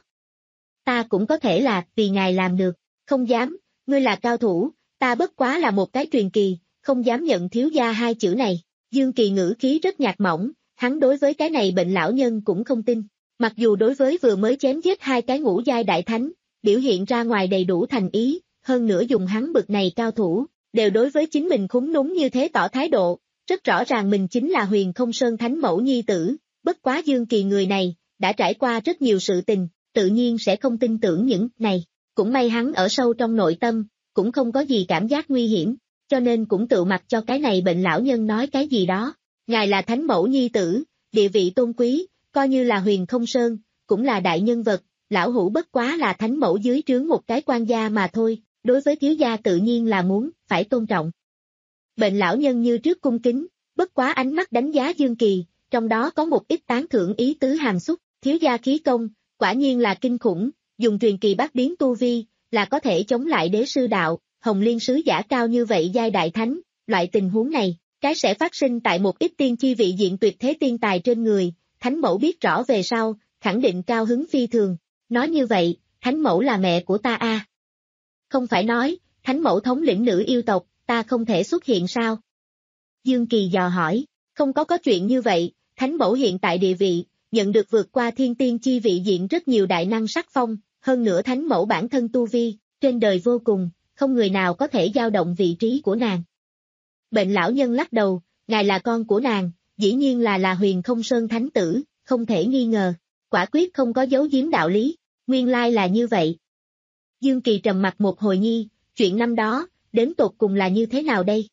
Ta cũng có thể là, vì ngài làm được, không dám, ngươi là cao thủ, ta bất quá là một cái truyền kỳ, không dám nhận thiếu gia hai chữ này. Dương Kỳ ngữ khí rất nhạt mỏng, hắn đối với cái này bệnh lão nhân cũng không tin, mặc dù đối với vừa mới chém giết hai cái ngũ giai đại thánh, biểu hiện ra ngoài đầy đủ thành ý, hơn nữa dùng hắn bực này cao thủ, đều đối với chính mình khúng núng như thế tỏ thái độ, rất rõ ràng mình chính là Huyền Không Sơn thánh mẫu nhi tử, bất quá Dương Kỳ người này, đã trải qua rất nhiều sự tình, tự nhiên sẽ không tin tưởng những này, cũng may hắn ở sâu trong nội tâm, cũng không có gì cảm giác nguy hiểm, cho nên cũng tự mặc cho cái này bệnh lão nhân nói cái gì đó, ngài là thánh mẫu nhi tử, địa vị tôn quý, coi như là Huyền Không Sơn, cũng là đại nhân vật, lão hữu bất quá là thánh mẫu dưới trướng một cái quan gia mà thôi, đối với thiếu gia tự nhiên là muốn, phải tôn trọng. Bệnh lão nhân như trước cung kính, bất quá ánh mắt đánh giá Dương Kỳ, trong đó có một ít tán thưởng ý tứ hàm xúc, thiếu gia khí công, quả nhiên là kinh khủng, dùng truyền kỳ bát biến tu vi, là có thể chống lại đế sư đạo, Hồng Liên sứ giả cao như vậy giai đại thánh, loại tình huống này, cái sẽ phát sinh tại một ít tiên chi vị diện tuyệt thế tiên tài trên người, thánh mẫu biết rõ về sau, khẳng định cao hứng phi thường, nói như vậy, thánh mẫu là mẹ của ta a. À. Không phải nói, thánh mẫu thống lĩnh nữ yêu tộc, ta không thể xuất hiện sao? Dương Kỳ dò hỏi, không có có chuyện như vậy, thánh mẫu hiện tại địa vị, nhận được vượt qua thiên tiên chi vị diện rất nhiều đại năng sắc phong, hơn nữa thánh mẫu bản thân tu vi, trên đời vô cùng, không người nào có thể dao động vị trí của nàng. Bệnh lão nhân lắc đầu, ngài là con của nàng, dĩ nhiên là là Huyền Không Sơn thánh tử, không thể nghi ngờ, quả quyết không có giấu giếm đạo lý, nguyên lai là như vậy. Dương Kỳ trầm mặt một hồi nhi, chuyện năm đó, đến tột cùng là như thế nào đây?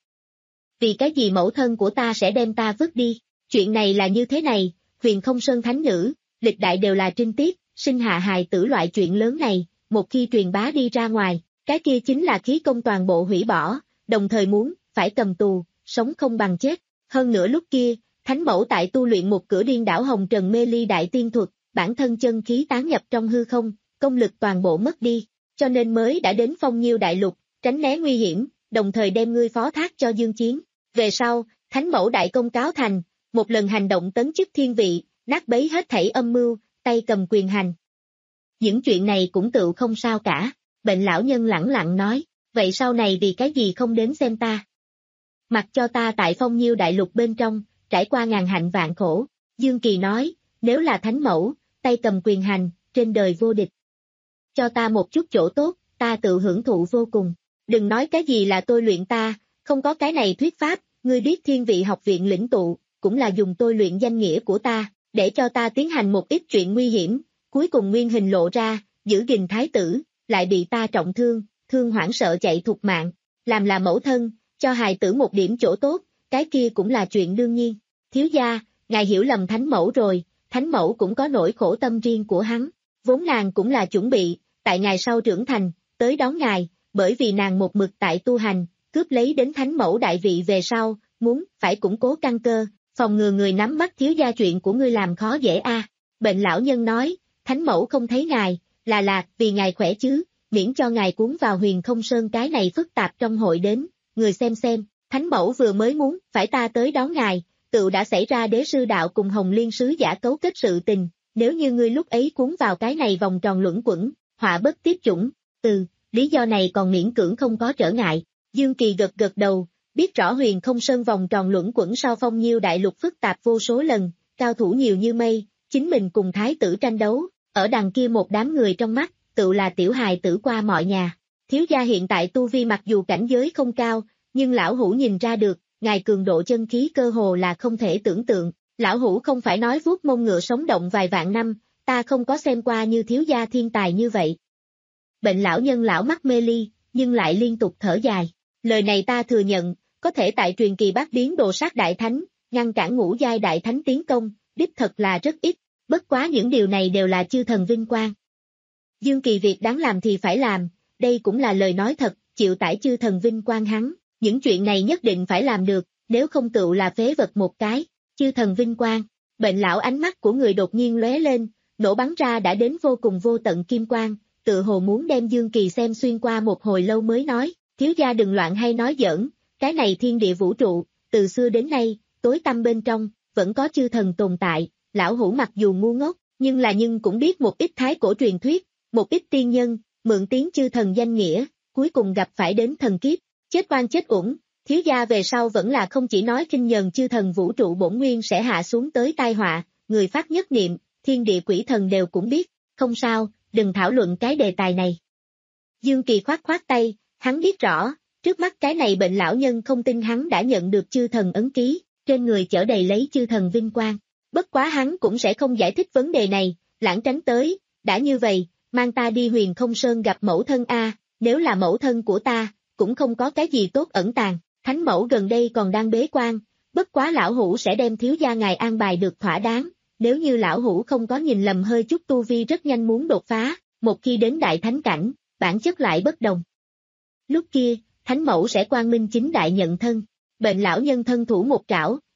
Vì cái gì mẫu thân của ta sẽ đem ta vứt đi? Chuyện này là như thế này, Huyền Không Sơn thánh nữ, lịch đại đều là trinh tiết, sinh hạ hài tử loại chuyện lớn này, một khi truyền bá đi ra ngoài, cái kia chính là khí công toàn bộ hủy bỏ, đồng thời muốn, phải cầm tù, sống không bằng chết. Hơn nữa lúc kia, thánh mẫu tại tu luyện một cửa điên đảo hồng trần mê ly đại tiên thuật, bản thân chân khí tán nhập trong hư không, công lực toàn bộ mất đi, cho nên mới đã đến Phong Nhiêu đại lục, tránh né nguy hiểm, đồng thời đem ngươi phó thác cho Dương Chiến. Về sau, thánh mẫu đại công cáo thành, một lần hành động tấn chức thiên vị, nát bấy hết thảy âm mưu, tay cầm quyền hành. Những chuyện này cũng tự không sao cả, bệnh lão nhân lẳng lặng nói, vậy sau này vì cái gì không đến xem ta? Mặc cho ta tại Phong Nhiêu đại lục bên trong, trải qua ngàn hạnh vạn khổ, Dương Kỳ nói, nếu là thánh mẫu, tay cầm quyền hành, trên đời vô địch. Cho ta một chút chỗ tốt, ta tự hưởng thụ vô cùng, đừng nói cái gì là tôi luyện ta, không có cái này thuyết pháp, ngươi biết thiên vị học viện lĩnh tụ, cũng là dùng tôi luyện danh nghĩa của ta, để cho ta tiến hành một ít chuyện nguy hiểm, cuối cùng nguyên hình lộ ra, giữ gìn thái tử, lại bị ta trọng thương, thương hoảng sợ chạy thục mạng, làm là mẫu thân, cho hài tử một điểm chỗ tốt, cái kia cũng là chuyện đương nhiên. Thiếu gia, ngài hiểu lầm thánh mẫu rồi, thánh mẫu cũng có nỗi khổ tâm riêng của hắn, vốn nàng cũng là chuẩn bị, tại ngày sau trưởng thành, tới đón ngài, bởi vì nàng một mực tại tu hành, cướp lấy đến thánh mẫu đại vị về sau, muốn, phải củng cố căn cơ, phòng ngừa người nắm bắt thiếu gia chuyện của ngươi làm khó dễ a. À. Bệnh lão nhân nói, thánh mẫu không thấy ngài, là là, vì ngài khỏe chứ, miễn cho ngài cuốn vào Huyền Không Sơn cái này phức tạp trong hội đến, người xem xem, thánh mẫu vừa mới muốn, phải ta tới đón ngài, tự đã xảy ra đế sư đạo cùng Hồng Liên sứ giả cấu kết sự tình, nếu như ngươi lúc ấy cuốn vào cái này vòng tròn luẩn quẩn, họa bất tiếp chủng, từ, lý do này còn miễn cưỡng không có trở ngại. Dương Kỳ gật gật đầu, biết rõ Huyền Không Sơn vòng tròn luẩn quẩn sau Phong Nhiêu đại lục phức tạp vô số lần, cao thủ nhiều như mây, chính mình cùng thái tử tranh đấu, ở đằng kia một đám người trong mắt, tự là tiểu hài tử qua mọi nhà. Thiếu gia hiện tại tu vi mặc dù cảnh giới không cao, nhưng lão hủ nhìn ra được, ngài cường độ chân khí cơ hồ là không thể tưởng tượng, lão hủ không phải nói vuốt mông ngựa sống động vài vạn năm, ta không có xem qua như thiếu gia thiên tài như vậy. Bệnh lão nhân lão mắt mê ly, nhưng lại liên tục thở dài, lời này ta thừa nhận, có thể tại truyền kỳ bát biến đồ sát đại thánh, ngăn cản ngũ giai đại thánh tiến công, đích thật là rất ít, bất quá những điều này đều là chư thần vinh quang. Dương Kỳ việc đáng làm thì phải làm, đây cũng là lời nói thật, chịu tải chư thần vinh quang hắn, những chuyện này nhất định phải làm được, nếu không tựu là phế vật một cái, chư thần vinh quang. Bệnh lão ánh mắt của người đột nhiên lóe lên, nổ bắn ra đã đến vô cùng vô tận kim quang, tự hồ muốn đem Dương Kỳ xem xuyên qua một hồi lâu mới nói, thiếu gia đừng loạn hay nói giỡn, cái này thiên địa vũ trụ, từ xưa đến nay, tối tăm bên trong, vẫn có chư thần tồn tại, lão hủ mặc dù ngu ngốc, nhưng là nhưng cũng biết một ít thái cổ truyền thuyết, một ít tiên nhân, mượn tiếng chư thần danh nghĩa, cuối cùng gặp phải đến thần kiếp, chết oan chết uổng, thiếu gia về sau vẫn là không chỉ nói khinh nhờn chư thần vũ trụ bổn nguyên sẽ hạ xuống tới tai họa, người phát nhất niệm, thiên địa quỷ thần đều cũng biết, không sao, đừng thảo luận cái đề tài này. Dương Kỳ khoát khoát tay, hắn biết rõ, trước mắt cái này bệnh lão nhân không tin hắn đã nhận được chư thần ấn ký, trên người chở đầy lấy chư thần vinh quang, bất quá hắn cũng sẽ không giải thích vấn đề này, lãng tránh tới, đã như vậy, mang ta đi Huyền Không Sơn gặp mẫu thân a, nếu là mẫu thân của ta, cũng không có cái gì tốt ẩn tàng, thánh mẫu gần đây còn đang bế quan, bất quá lão hủ sẽ đem thiếu gia ngài an bài được thỏa đáng, nếu như lão hủ không có nhìn lầm hơi chút tu vi rất nhanh muốn đột phá, một khi đến đại thánh cảnh, bản chất lại bất đồng. Lúc kia, thánh mẫu sẽ quang minh chính đại nhận thân, bệnh lão nhân thân thủ một trảo,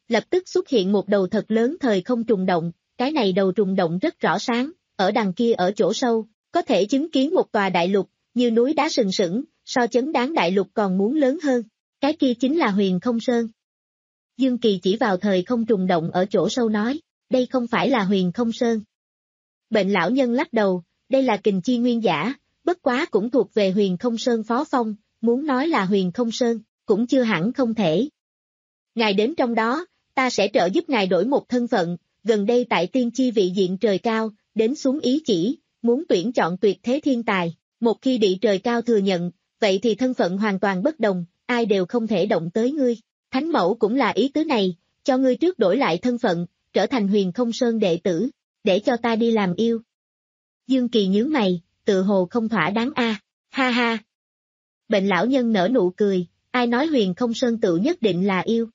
lập tức xuất hiện một đầu thật lớn thời không trùng động, cái này đầu trùng động rất rõ sáng, ở đằng kia ở chỗ sâu, có thể chứng kiến một tòa đại lục, như núi đá sừng sững, so chấn đáng đại lục còn muốn lớn hơn, cái kia chính là Huyền Không Sơn. Dương Kỳ chỉ vào thời không trùng động ở chỗ sâu nói, đây không phải là Huyền Không Sơn. Bệnh lão nhân lắc đầu, đây là kình chi nguyên giả, bất quá cũng thuộc về Huyền Không Sơn phó phong, muốn nói là Huyền Không Sơn, cũng chưa hẳn không thể. Ngài đến trong đó, ta sẽ trợ giúp ngài đổi một thân phận, gần đây tại tiên chi vị diện trời cao, đến xuống ý chỉ, muốn tuyển chọn tuyệt thế thiên tài, một khi bị trời cao thừa nhận, vậy thì thân phận hoàn toàn bất đồng, ai đều không thể động tới ngươi. Thánh mẫu cũng là ý tứ này, cho ngươi trước đổi lại thân phận, trở thành Huyền Không Sơn đệ tử, để cho ta đi làm yêu. Dương Kỳ nhướng mày, tự hồ không thỏa đáng a, ha ha. Bệnh lão nhân nở nụ cười, ai nói Huyền Không Sơn tự nhất định là yêu.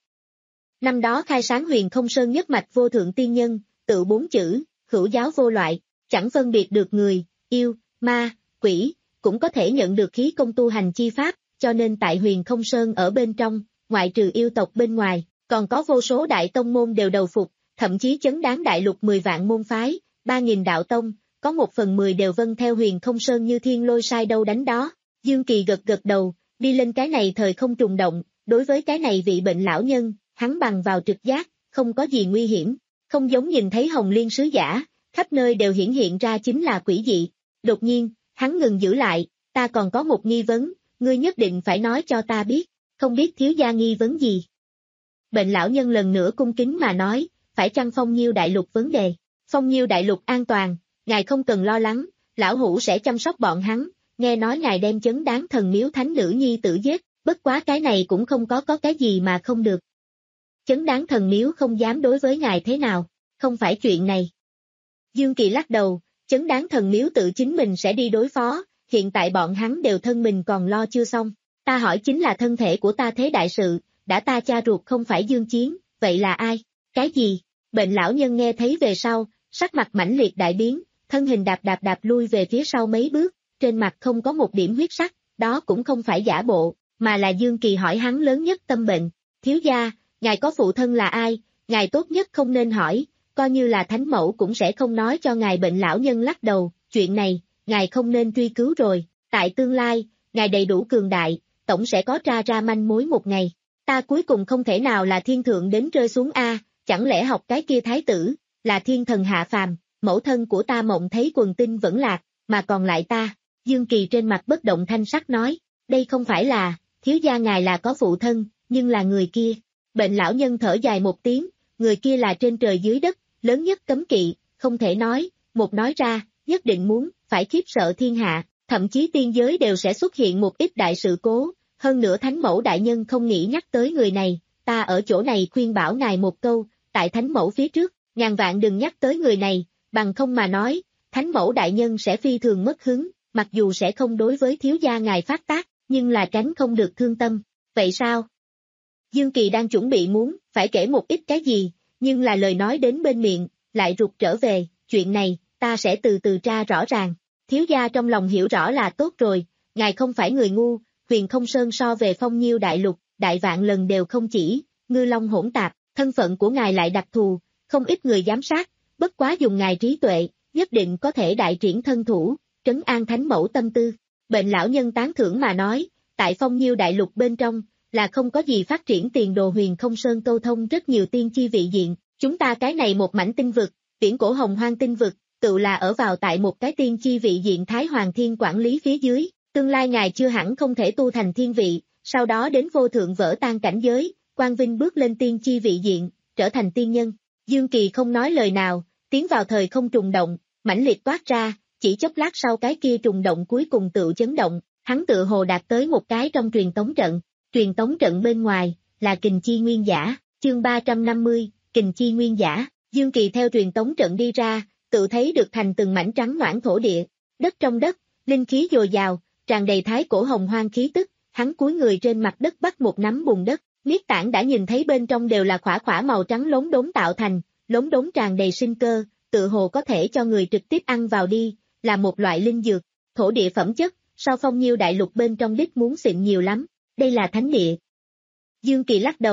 Năm đó khai sáng Huyền Không Sơn nhất mạch vô thượng tiên nhân, tự bốn chữ, hữu giáo vô loại, chẳng phân biệt được người, yêu, ma, quỷ, cũng có thể nhận được khí công tu hành chi pháp, cho nên tại Huyền Không Sơn ở bên trong, ngoại trừ yêu tộc bên ngoài, còn có vô số đại tông môn đều đầu phục, thậm chí chấn đáng đại lục mười vạn môn phái, ba nghìn đạo tông, có một phần mười đều vâng theo Huyền Không Sơn như thiên lôi sai đâu đánh đó. Dương Kỳ gật gật đầu, đi lên cái này thời không trùng động, đối với cái này vị bệnh lão nhân, hắn bằng vào trực giác, không có gì nguy hiểm, không giống nhìn thấy Hồng Liên sứ giả, khắp nơi đều hiển hiện ra chính là quỷ dị. Đột nhiên, hắn ngừng giữ lại, ta còn có một nghi vấn, ngươi nhất định phải nói cho ta biết, không biết thiếu gia nghi vấn gì. Bệnh lão nhân lần nữa cung kính mà nói, phải chăng Phong Nhiêu đại lục vấn đề, Phong Nhiêu đại lục an toàn, ngài không cần lo lắng, lão hữu sẽ chăm sóc bọn hắn, nghe nói ngài đem chấn đáng thần miếu thánh nữ nhi tử giết, bất quá cái này cũng không có có cái gì mà không được. Chấn đáng thần miếu không dám đối với ngài thế nào, không phải chuyện này. Dương Kỳ lắc đầu, chấn đáng thần miếu tự chính mình sẽ đi đối phó, hiện tại bọn hắn đều thân mình còn lo chưa xong, ta hỏi chính là thân thể của ta thế đại sự, đã ta cha ruột không phải Dương Chiến, vậy là ai? Cái gì? Bệnh lão nhân nghe thấy về sau, sắc mặt mãnh liệt đại biến, thân hình đạp đạp đạp lui về phía sau mấy bước, trên mặt không có một điểm huyết sắc, đó cũng không phải giả bộ, mà là Dương Kỳ hỏi hắn lớn nhất tâm bệnh, thiếu gia, ngài có phụ thân là ai, ngài tốt nhất không nên hỏi, coi như là thánh mẫu cũng sẽ không nói cho ngài. Bệnh lão nhân lắc đầu, chuyện này, ngài không nên truy cứu rồi, tại tương lai, ngài đầy đủ cường đại, tổng sẽ có tra ra manh mối một ngày, ta cuối cùng không thể nào là thiên thượng đến rơi xuống a, chẳng lẽ học cái kia thái tử, là thiên thần hạ phàm, mẫu thân của ta mộng thấy quần tinh vẫn lạc, mà còn lại ta. Dương Kỳ trên mặt bất động thanh sắc nói, đây không phải là, thiếu gia ngài là có phụ thân, nhưng là người kia. Bệnh lão nhân thở dài một tiếng, người kia là trên trời dưới đất, lớn nhất cấm kỵ, không thể nói, một nói ra, nhất định muốn, phải khiếp sợ thiên hạ, thậm chí tiên giới đều sẽ xuất hiện một ít đại sự cố, hơn nữa thánh mẫu đại nhân không nghĩ nhắc tới người này, ta ở chỗ này khuyên bảo ngài một câu, tại thánh mẫu phía trước, ngàn vạn đừng nhắc tới người này, bằng không mà nói, thánh mẫu đại nhân sẽ phi thường mất hứng, mặc dù sẽ không đối với thiếu gia ngài phát tác, nhưng là tránh không được thương tâm, vậy sao? Dương Kỳ đang chuẩn bị muốn, phải kể một ít cái gì, nhưng là lời nói đến bên miệng, lại rụt trở về, chuyện này, ta sẽ từ từ tra rõ ràng, thiếu gia trong lòng hiểu rõ là tốt rồi, ngài không phải người ngu, Huyền Không Sơn so về Phong Nhiêu đại lục, đại vạn lần đều không chỉ, ngư long hỗn tạp, thân phận của ngài lại đặc thù, không ít người giám sát, bất quá dùng ngài trí tuệ, nhất định có thể đại triển thân thủ, trấn an thánh mẫu tâm tư. Bệnh lão nhân tán thưởng mà nói, tại Phong Nhiêu đại lục bên trong, là không có gì phát triển tiền đồ. Huyền Không Sơn câu thông rất nhiều tiên chi vị diện, chúng ta cái này một mảnh tinh vực, viễn cổ hồng hoang tinh vực, tự là ở vào tại một cái tiên chi vị diện Thái Hoàng Thiên quản lý phía dưới, tương lai ngài chưa hẳn không thể tu thành thiên vị, sau đó đến vô thượng vỡ tan cảnh giới, quang vinh bước lên tiên chi vị diện, trở thành tiên nhân. Dương Kỳ không nói lời nào, tiến vào thời không trùng động, mãnh liệt toát ra, chỉ chốc lát sau cái kia trùng động cuối cùng tự chấn động, hắn tự hồ đạt tới một cái trong truyền tống trận, truyền tống trận bên ngoài, là kình chi nguyên giả, chương ba trăm năm mươi, kình chi nguyên giả, Dương Kỳ theo truyền tống trận đi ra, tự thấy được thành từng mảnh trắng noãn thổ địa, đất trong đất, linh khí dồi dào, tràn đầy thái cổ hồng hoang khí tức, hắn cúi người trên mặt đất bắt một nắm bùn đất, Niết Tản đã nhìn thấy bên trong đều là khỏa khỏa màu trắng lốm đốm tạo thành, lốm đốm tràn đầy sinh cơ, tự hồ có thể cho người trực tiếp ăn vào đi, là một loại linh dược, thổ địa phẩm chất, so Phong Nhiêu đại lục bên trong đích muốn xịn nhiều lắm, đây là thánh địa. Dương Kỳ lắc đầu,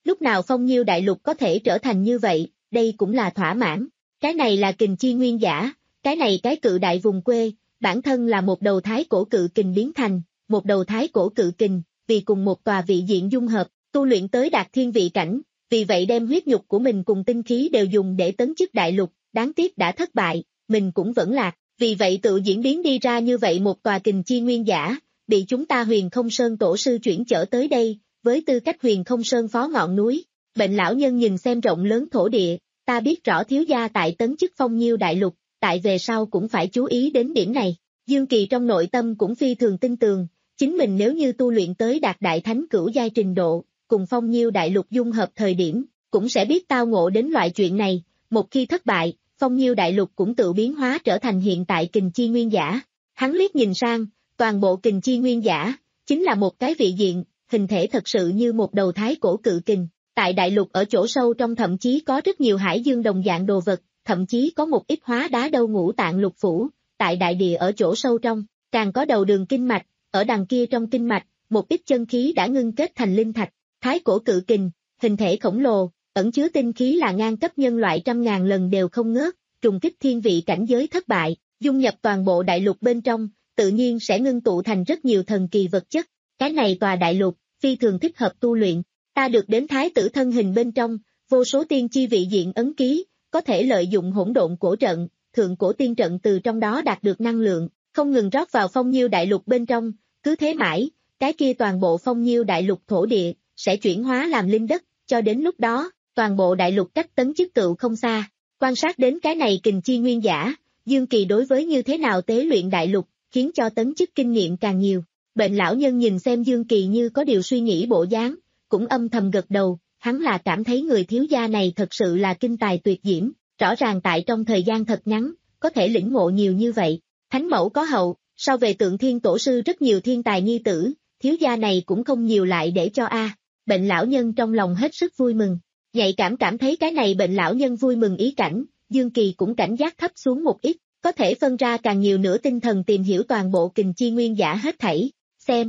lúc nào Phong Nhiêu đại lục có thể trở thành như vậy, đây cũng là thỏa mãn. Cái này là kình chi nguyên giả, cái này cái cự đại vùng quê, bản thân là một đầu thái cổ cự kình biến thành, một đầu thái cổ cự kình, vì cùng một tòa vị diện dung hợp, tu luyện tới đạt thiên vị cảnh, vì vậy đem huyết nhục của mình cùng tinh khí đều dùng để tấn chức đại lục, đáng tiếc đã thất bại, mình cũng vẫn lạc, vì vậy tự diễn biến đi ra như vậy một tòa kình chi nguyên giả, bị chúng ta Huyền Không Sơn tổ sư chuyển chở tới đây, với tư cách Huyền Không Sơn phó ngọn núi. Bệnh lão nhân nhìn xem rộng lớn thổ địa, ta biết rõ thiếu gia tại tấn chức Phong Nhiêu đại lục, tại về sau cũng phải chú ý đến điểm này. Dương Kỳ trong nội tâm cũng phi thường tin tường, chính mình nếu như tu luyện tới đạt đại thánh cửu giai trình độ, cùng Phong Nhiêu đại lục dung hợp thời điểm, cũng sẽ biết tao ngộ đến loại chuyện này, một khi thất bại, Phong Nhiêu đại lục cũng tự biến hóa trở thành hiện tại kình chi nguyên giả. Hắn liếc nhìn sang, toàn bộ kình chi nguyên giả, chính là một cái vị diện, hình thể thật sự như một đầu thái cổ cự kình. Tại đại lục ở chỗ sâu trong thậm chí có rất nhiều hải dương đồng dạng đồ vật, thậm chí có một ít hóa đá đâu ngũ tạng lục phủ, tại đại địa ở chỗ sâu trong, càng có đầu đường kinh mạch, ở đằng kia trong kinh mạch, một ít chân khí đã ngưng kết thành linh thạch, thái cổ cự kình, hình thể khổng lồ, ẩn chứa tinh khí là ngang cấp nhân loại trăm ngàn lần đều không ngớt, trùng kích thiên vị cảnh giới thất bại, dung nhập toàn bộ đại lục bên trong, tự nhiên sẽ ngưng tụ thành rất nhiều thần kỳ vật chất, cái này tòa đại lục, phi thường thích hợp tu luyện. Ta được đến thái tử thân hình bên trong, vô số tiên chi vị diện ấn ký, có thể lợi dụng hỗn độn cổ trận, thượng cổ tiên trận từ trong đó đạt được năng lượng, không ngừng rót vào Phong Nhiêu đại lục bên trong, cứ thế mãi, cái kia toàn bộ Phong Nhiêu đại lục thổ địa, sẽ chuyển hóa làm linh đất, cho đến lúc đó, toàn bộ đại lục cách tấn chức cựu không xa. Quan sát đến cái này kình chi nguyên giả, Dương Kỳ đối với như thế nào tế luyện đại lục, khiến cho tấn chức kinh nghiệm càng nhiều. Bệnh lão nhân nhìn xem Dương Kỳ như có điều suy nghĩ bộ dáng, cũng âm thầm gật đầu, hắn là cảm thấy người thiếu gia này thật sự là kinh tài tuyệt diễm, rõ ràng tại trong thời gian thật ngắn, có thể lĩnh ngộ nhiều như vậy. Thánh mẫu có hậu, sau về Tượng Thiên tổ sư rất nhiều thiên tài nhi tử, thiếu gia này cũng không nhiều lại để cho a. À. Bệnh lão nhân trong lòng hết sức vui mừng, nhạy cảm cảm thấy cái này bệnh lão nhân vui mừng ý cảnh, Dương Kỳ cũng cảnh giác thấp xuống một ít, có thể phân ra càng nhiều nữa tinh thần tìm hiểu toàn bộ kình chi nguyên giả hết thảy, xem.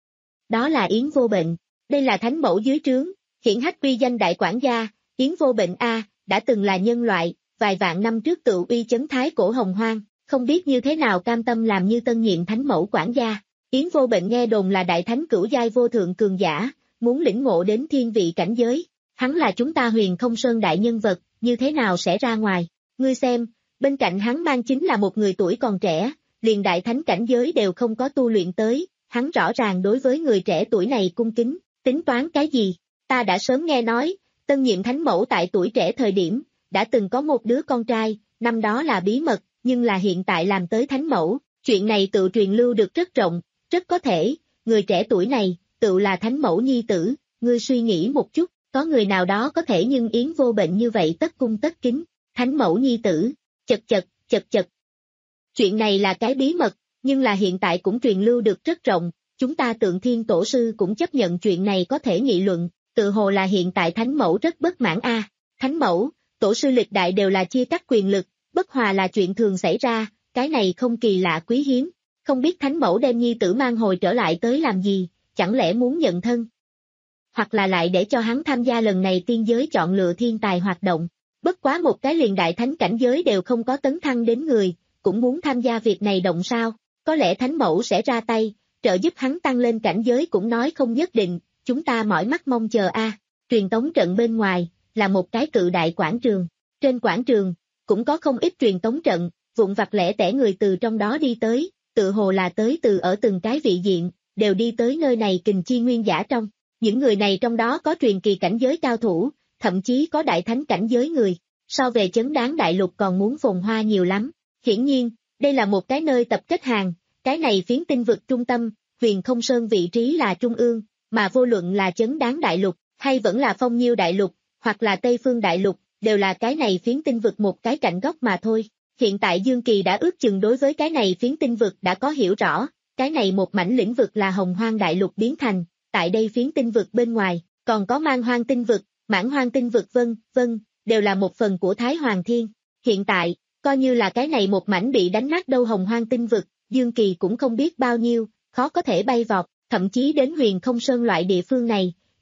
Đó là Yến Vô Bệnh. Đây là thánh mẫu dưới trướng, hiển hách uy danh đại quản gia, Yến Vô Bệnh A, đã từng là nhân loại, vài vạn năm trước tự uy chấn thái cổ hồng hoang, không biết như thế nào cam tâm làm như tân nhiệm thánh mẫu quản gia. Yến Vô Bệnh nghe đồn là đại thánh cửu giai vô thượng cường giả, muốn lĩnh ngộ đến thiên vị cảnh giới, hắn là chúng ta Huyền Không Sơn đại nhân vật, như thế nào sẽ ra ngoài, ngươi xem, bên cạnh hắn mang chính là một người tuổi còn trẻ, liền đại thánh cảnh giới đều không có tu luyện tới, hắn rõ ràng đối với người trẻ tuổi này cung kính. Tính toán cái gì? Ta đã sớm nghe nói, tân nhiệm thánh mẫu tại tuổi trẻ thời điểm, đã từng có một đứa con trai, năm đó là bí mật, nhưng là hiện tại làm tới thánh mẫu, chuyện này tự truyền lưu được rất rộng, rất có thể, người trẻ tuổi này, tự là thánh mẫu nhi tử, ngươi suy nghĩ một chút, có người nào đó có thể nhưng Yến Vô Bệnh như vậy tất cung tất kính, thánh mẫu nhi tử, chật chật, chật chật. Chuyện này là cái bí mật, nhưng là hiện tại cũng truyền lưu được rất rộng. Chúng ta Tượng Thiên tổ sư cũng chấp nhận chuyện này có thể nghị luận, tự hồ là hiện tại thánh mẫu rất bất mãn a. À, thánh mẫu, tổ sư lịch đại đều là chia cắt quyền lực, bất hòa là chuyện thường xảy ra, cái này không kỳ lạ quý hiếm, không biết thánh mẫu đem nhi tử mang hồi trở lại tới làm gì, chẳng lẽ muốn nhận thân? Hoặc là lại để cho hắn tham gia lần này tiên giới chọn lựa thiên tài hoạt động, bất quá một cái liền đại thánh cảnh giới đều không có tấn thăng đến người, cũng muốn tham gia việc này động sao, có lẽ thánh mẫu sẽ ra tay. Trợ giúp hắn tăng lên cảnh giới cũng nói không nhất định, chúng ta mỏi mắt mong chờ a. À. Truyền tống trận bên ngoài, là một cái cự đại quảng trường. Trên quảng trường, cũng có không ít truyền tống trận, vụn vặt lẻ tẻ người từ trong đó đi tới, tự hồ là tới từ ở từng cái vị diện, đều đi tới nơi này kình chi nguyên giả trong. Những người này trong đó có truyền kỳ cảnh giới cao thủ, thậm chí có đại thánh cảnh giới người. So về chấn đáng đại lục còn muốn phồn hoa nhiều lắm. Hiển nhiên, đây là một cái nơi tập kết hàng. Cái này phiến tinh vực trung tâm, Huyền Không Sơn vị trí là trung ương, mà vô luận là chấn đáng đại lục, hay vẫn là Phong Nhiêu đại lục, hoặc là Tây Phương đại lục, đều là cái này phiến tinh vực một cái cạnh góc mà thôi. Hiện tại Dương Kỳ đã ước chừng đối với cái này phiến tinh vực đã có hiểu rõ, cái này một mảnh lĩnh vực là Hồng Hoang đại lục biến thành, tại đây phiến tinh vực bên ngoài, còn có Man Hoang tinh vực, Mãn Hoang tinh vực vân, vân, đều là một phần của Thái Hoàng Thiên. Hiện tại, coi như là cái này một mảnh bị đánh nát đâu Hồng Hoang tinh vực, Dương Kỳ cũng không biết bao nhiêu, khó có thể bay vọt, thậm chí đến Huyền Không Sơn loại địa phương này,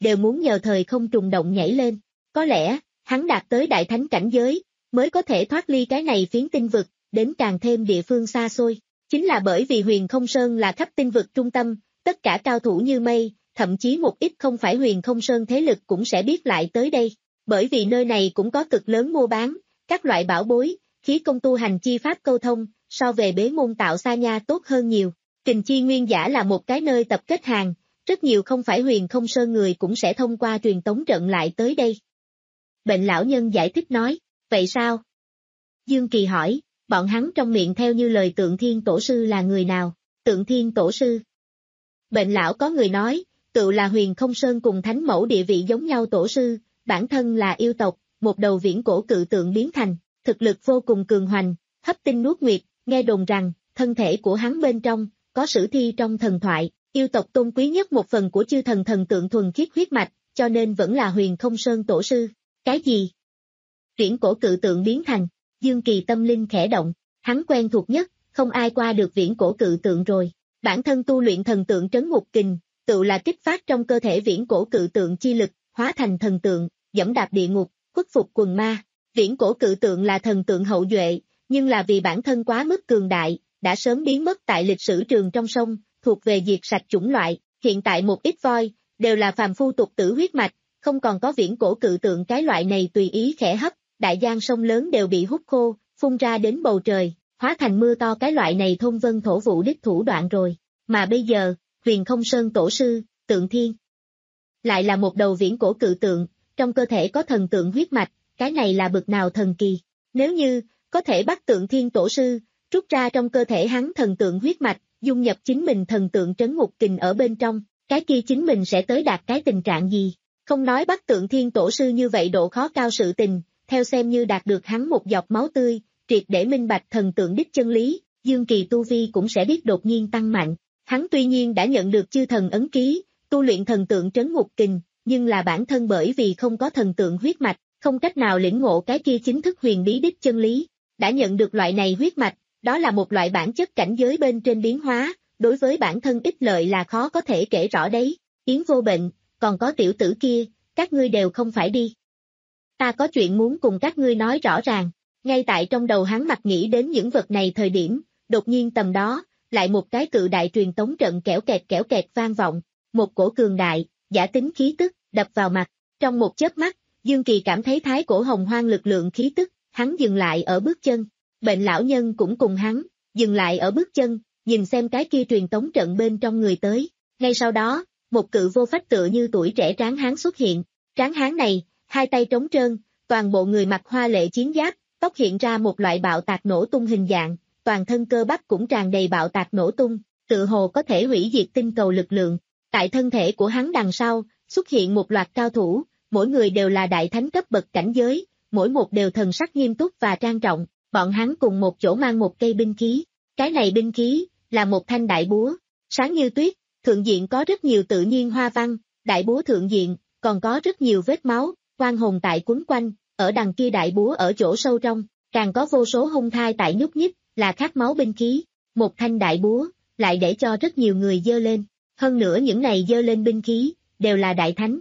đều muốn nhờ thời không trùng động nhảy lên. Có lẽ, hắn đạt tới đại thánh cảnh giới, mới có thể thoát ly cái này phiến tinh vực, đến càng thêm địa phương xa xôi. Chính là bởi vì Huyền Không Sơn là khắp tinh vực trung tâm, tất cả cao thủ như mây, thậm chí một ít không phải Huyền Không Sơn thế lực cũng sẽ biết lại tới đây. Bởi vì nơi này cũng có cực lớn mua bán, các loại bảo bối, khí công tu hành chi pháp câu thông, so về bế môn tạo xa nha tốt hơn nhiều. Kình Chi Nguyên Giả là một cái nơi tập kết hàng, rất nhiều không phải Huyền Không Sơn người cũng sẽ thông qua truyền tống trận lại tới đây. Bệnh lão nhân giải thích nói, vậy sao? Dương Kỳ hỏi, bọn hắn trong miệng theo như lời Tượng Thiên Tổ Sư là người nào? Tượng Thiên Tổ Sư. Bệnh lão có người nói, tự là Huyền Không Sơn cùng Thánh Mẫu địa vị giống nhau tổ sư, bản thân là yêu tộc, một đầu viễn cổ cự tượng biến thành, thực lực vô cùng cường hoành, hấp tinh nuốt nguyệt, nghe đồn rằng, thân thể của hắn bên trong, có sử thi trong thần thoại, yêu tộc tôn quý nhất một phần của chư thần thần tượng thuần khiết huyết mạch, cho nên vẫn là Huyền Không Sơn tổ sư. Cái gì? Viễn cổ cự tượng biến thành, Dương Kỳ tâm linh khẽ động, hắn quen thuộc nhất, không ai qua được viễn cổ cự tượng rồi. Bản thân tu luyện thần tượng trấn ngục kình, tự là kích phát trong cơ thể viễn cổ cự tượng chi lực, hóa thành thần tượng, dẫm đạp địa ngục, khuất phục quần ma. Viễn cổ cự tượng là thần tượng hậu duệ, nhưng là vì bản thân quá mức cường đại, đã sớm biến mất tại lịch sử trường trong sông, thuộc về diệt sạch chủng loại, hiện tại một ít voi, đều là phàm phu tục tử huyết mạch, không còn có viễn cổ cự tượng cái loại này tùy ý khẽ hấp, đại giang sông lớn đều bị hút khô, phun ra đến bầu trời, hóa thành mưa to cái loại này thôn vân thổ vụ đích thủ đoạn rồi. Mà bây giờ, Huyền Không Sơn tổ sư, Tượng Thiên, lại là một đầu viễn cổ cự tượng, trong cơ thể có thần tượng huyết mạch, cái này là bực nào thần kỳ. Nếu như, có thể bắt Tượng Thiên tổ sư, rút ra trong cơ thể hắn thần tượng huyết mạch, dung nhập chính mình thần tượng trấn ngục kình ở bên trong, cái kia chính mình sẽ tới đạt cái tình trạng gì? Không nói bắt Tượng Thiên tổ sư như vậy độ khó cao sự tình, theo xem như đạt được hắn một giọt máu tươi, triệt để minh bạch thần tượng đích chân lý, Dương Kỳ tu vi cũng sẽ biết đột nhiên tăng mạnh. Hắn tuy nhiên đã nhận được chư thần ấn ký, tu luyện thần tượng trấn ngục kình, nhưng là bản thân bởi vì không có thần tượng huyết mạch, không cách nào lĩnh ngộ cái kia chính thức huyền bí đích chân lý. Đã nhận được loại này huyết mạch, đó là một loại bản chất cảnh giới bên trên biến hóa, đối với bản thân ích lợi là khó có thể kể rõ đấy. Yến Vô Bệnh, còn có tiểu tử kia, các ngươi đều không phải đi. Ta có chuyện muốn cùng các ngươi nói rõ ràng. Ngay tại trong đầu hắn mặt nghĩ đến những vật này thời điểm, đột nhiên tầm đó, lại một cái cự đại truyền tống trận kẽo kẹt kẽo kẹt vang vọng, một cổ cường đại, giả tính khí tức, đập vào mặt. Trong một chớp mắt, Dương Kỳ cảm thấy thái cổ hồng hoang lực lượng khí tức, hắn dừng lại ở bước chân. Bệnh lão nhân cũng cùng hắn, dừng lại ở bước chân, nhìn xem cái kia truyền tống trận bên trong người tới. Ngay sau đó, một cự vô phách tựa như tuổi trẻ tráng hán xuất hiện. Tráng hán này, hai tay trống trơn, toàn bộ người mặc hoa lệ chiến giáp, tóc hiện ra một loại bạo tạc nổ tung hình dạng, toàn thân cơ bắp cũng tràn đầy bạo tạc nổ tung, tự hồ có thể hủy diệt tinh cầu lực lượng. Tại thân thể của hắn đằng sau, xuất hiện một loạt cao thủ, mỗi người đều là đại thánh cấp bậc cảnh giới, mỗi một đều thần sắc nghiêm túc và trang trọng, bọn hắn cùng một chỗ mang một cây binh khí. Cái này binh khí, là một thanh đại búa, sáng như tuyết, thượng diện có rất nhiều tự nhiên hoa văn, đại búa thượng diện, còn có rất nhiều vết máu, oan hồn tại quấn quanh, ở đằng kia đại búa ở chỗ sâu trong, càng có vô số hung thai tại nhúc nhích, là khát máu binh khí. Một thanh đại búa, lại để cho rất nhiều người dơ lên, hơn nữa những này dơ lên binh khí, đều là đại thánh.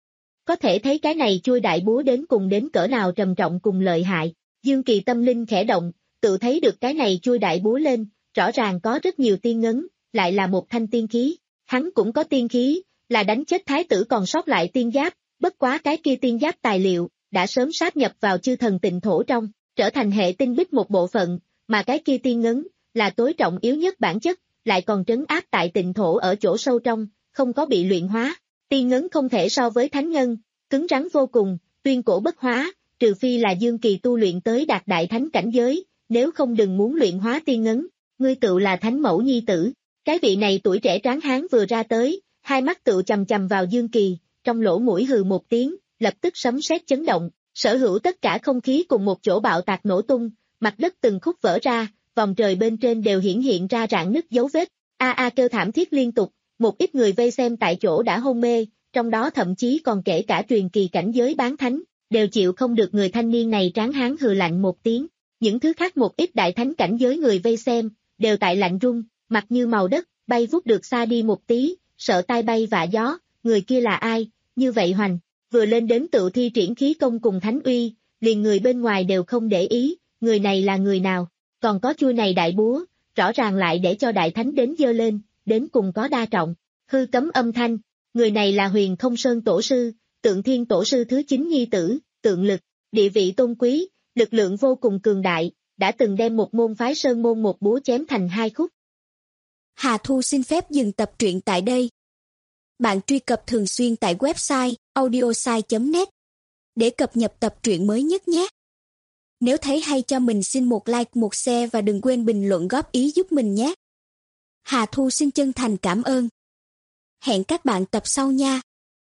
Có thể thấy cái này chui đại búa đến cùng đến cỡ nào trầm trọng cùng lợi hại. Dương Kỳ tâm linh khẽ động, tự thấy được cái này chui đại búa lên, rõ ràng có rất nhiều tiên ngấn, lại là một thanh tiên khí. Hắn cũng có tiên khí, là đánh chết thái tử còn sót lại tiên giáp, bất quá cái kia tiên giáp tài liệu, đã sớm sáp nhập vào chư thần tịnh thổ trong, trở thành hệ tinh bích một bộ phận, mà cái kia tiên ngấn, là tối trọng yếu nhất bản chất, lại còn trấn áp tại tịnh thổ ở chỗ sâu trong, không có bị luyện hóa. Tiên ngấn không thể so với thánh ngân, cứng rắn vô cùng, tuyên cổ bất hóa, trừ phi là Dương Kỳ tu luyện tới đạt đại thánh cảnh giới, nếu không đừng muốn luyện hóa tiên ngấn. Ngươi tự là thánh mẫu nhi tử. Cái vị này tuổi trẻ tráng hán vừa ra tới, hai mắt tự chầm chầm vào Dương Kỳ, trong lỗ mũi hừ một tiếng, lập tức sấm sét chấn động, sở hữu tất cả không khí cùng một chỗ bạo tạc nổ tung, mặt đất từng khúc vỡ ra, vòng trời bên trên đều hiển hiện ra rạn nứt dấu vết, a a kêu thảm thiết liên tục, một ít người vây xem tại chỗ đã hôn mê, trong đó thậm chí còn kể cả truyền kỳ cảnh giới bán thánh, đều chịu không được người thanh niên này tráng hán hừ lạnh một tiếng. Những thứ khác một ít đại thánh cảnh giới người vây xem, đều tại lạnh run, mặt như màu đất, bay vút được xa đi một tí, sợ tai bay vạ gió, người kia là ai, như vậy hoành, vừa lên đến tự thi triển khí công cùng thánh uy, liền người bên ngoài đều không để ý, người này là người nào, còn có chui này đại búa, rõ ràng lại để cho đại thánh đến giơ lên, đến cùng có đa trọng, hư cấm âm thanh, người này là Huyền Không Sơn tổ sư, Tượng Thiên tổ sư thứ chín nhi tử, Tượng Lực, địa vị tôn quý, lực lượng vô cùng cường đại, đã từng đem một môn phái sơn môn một búa chém thành hai khúc. Hà Thu xin phép dừng tập truyện tại đây. Bạn truy cập thường xuyên tại website audiosai chấm net để cập nhật tập truyện mới nhất nhé. Nếu thấy hay cho mình xin một like, một share và đừng quên bình luận góp ý giúp mình nhé. Hà Thu xin chân thành cảm ơn. Hẹn các bạn tập sau nha.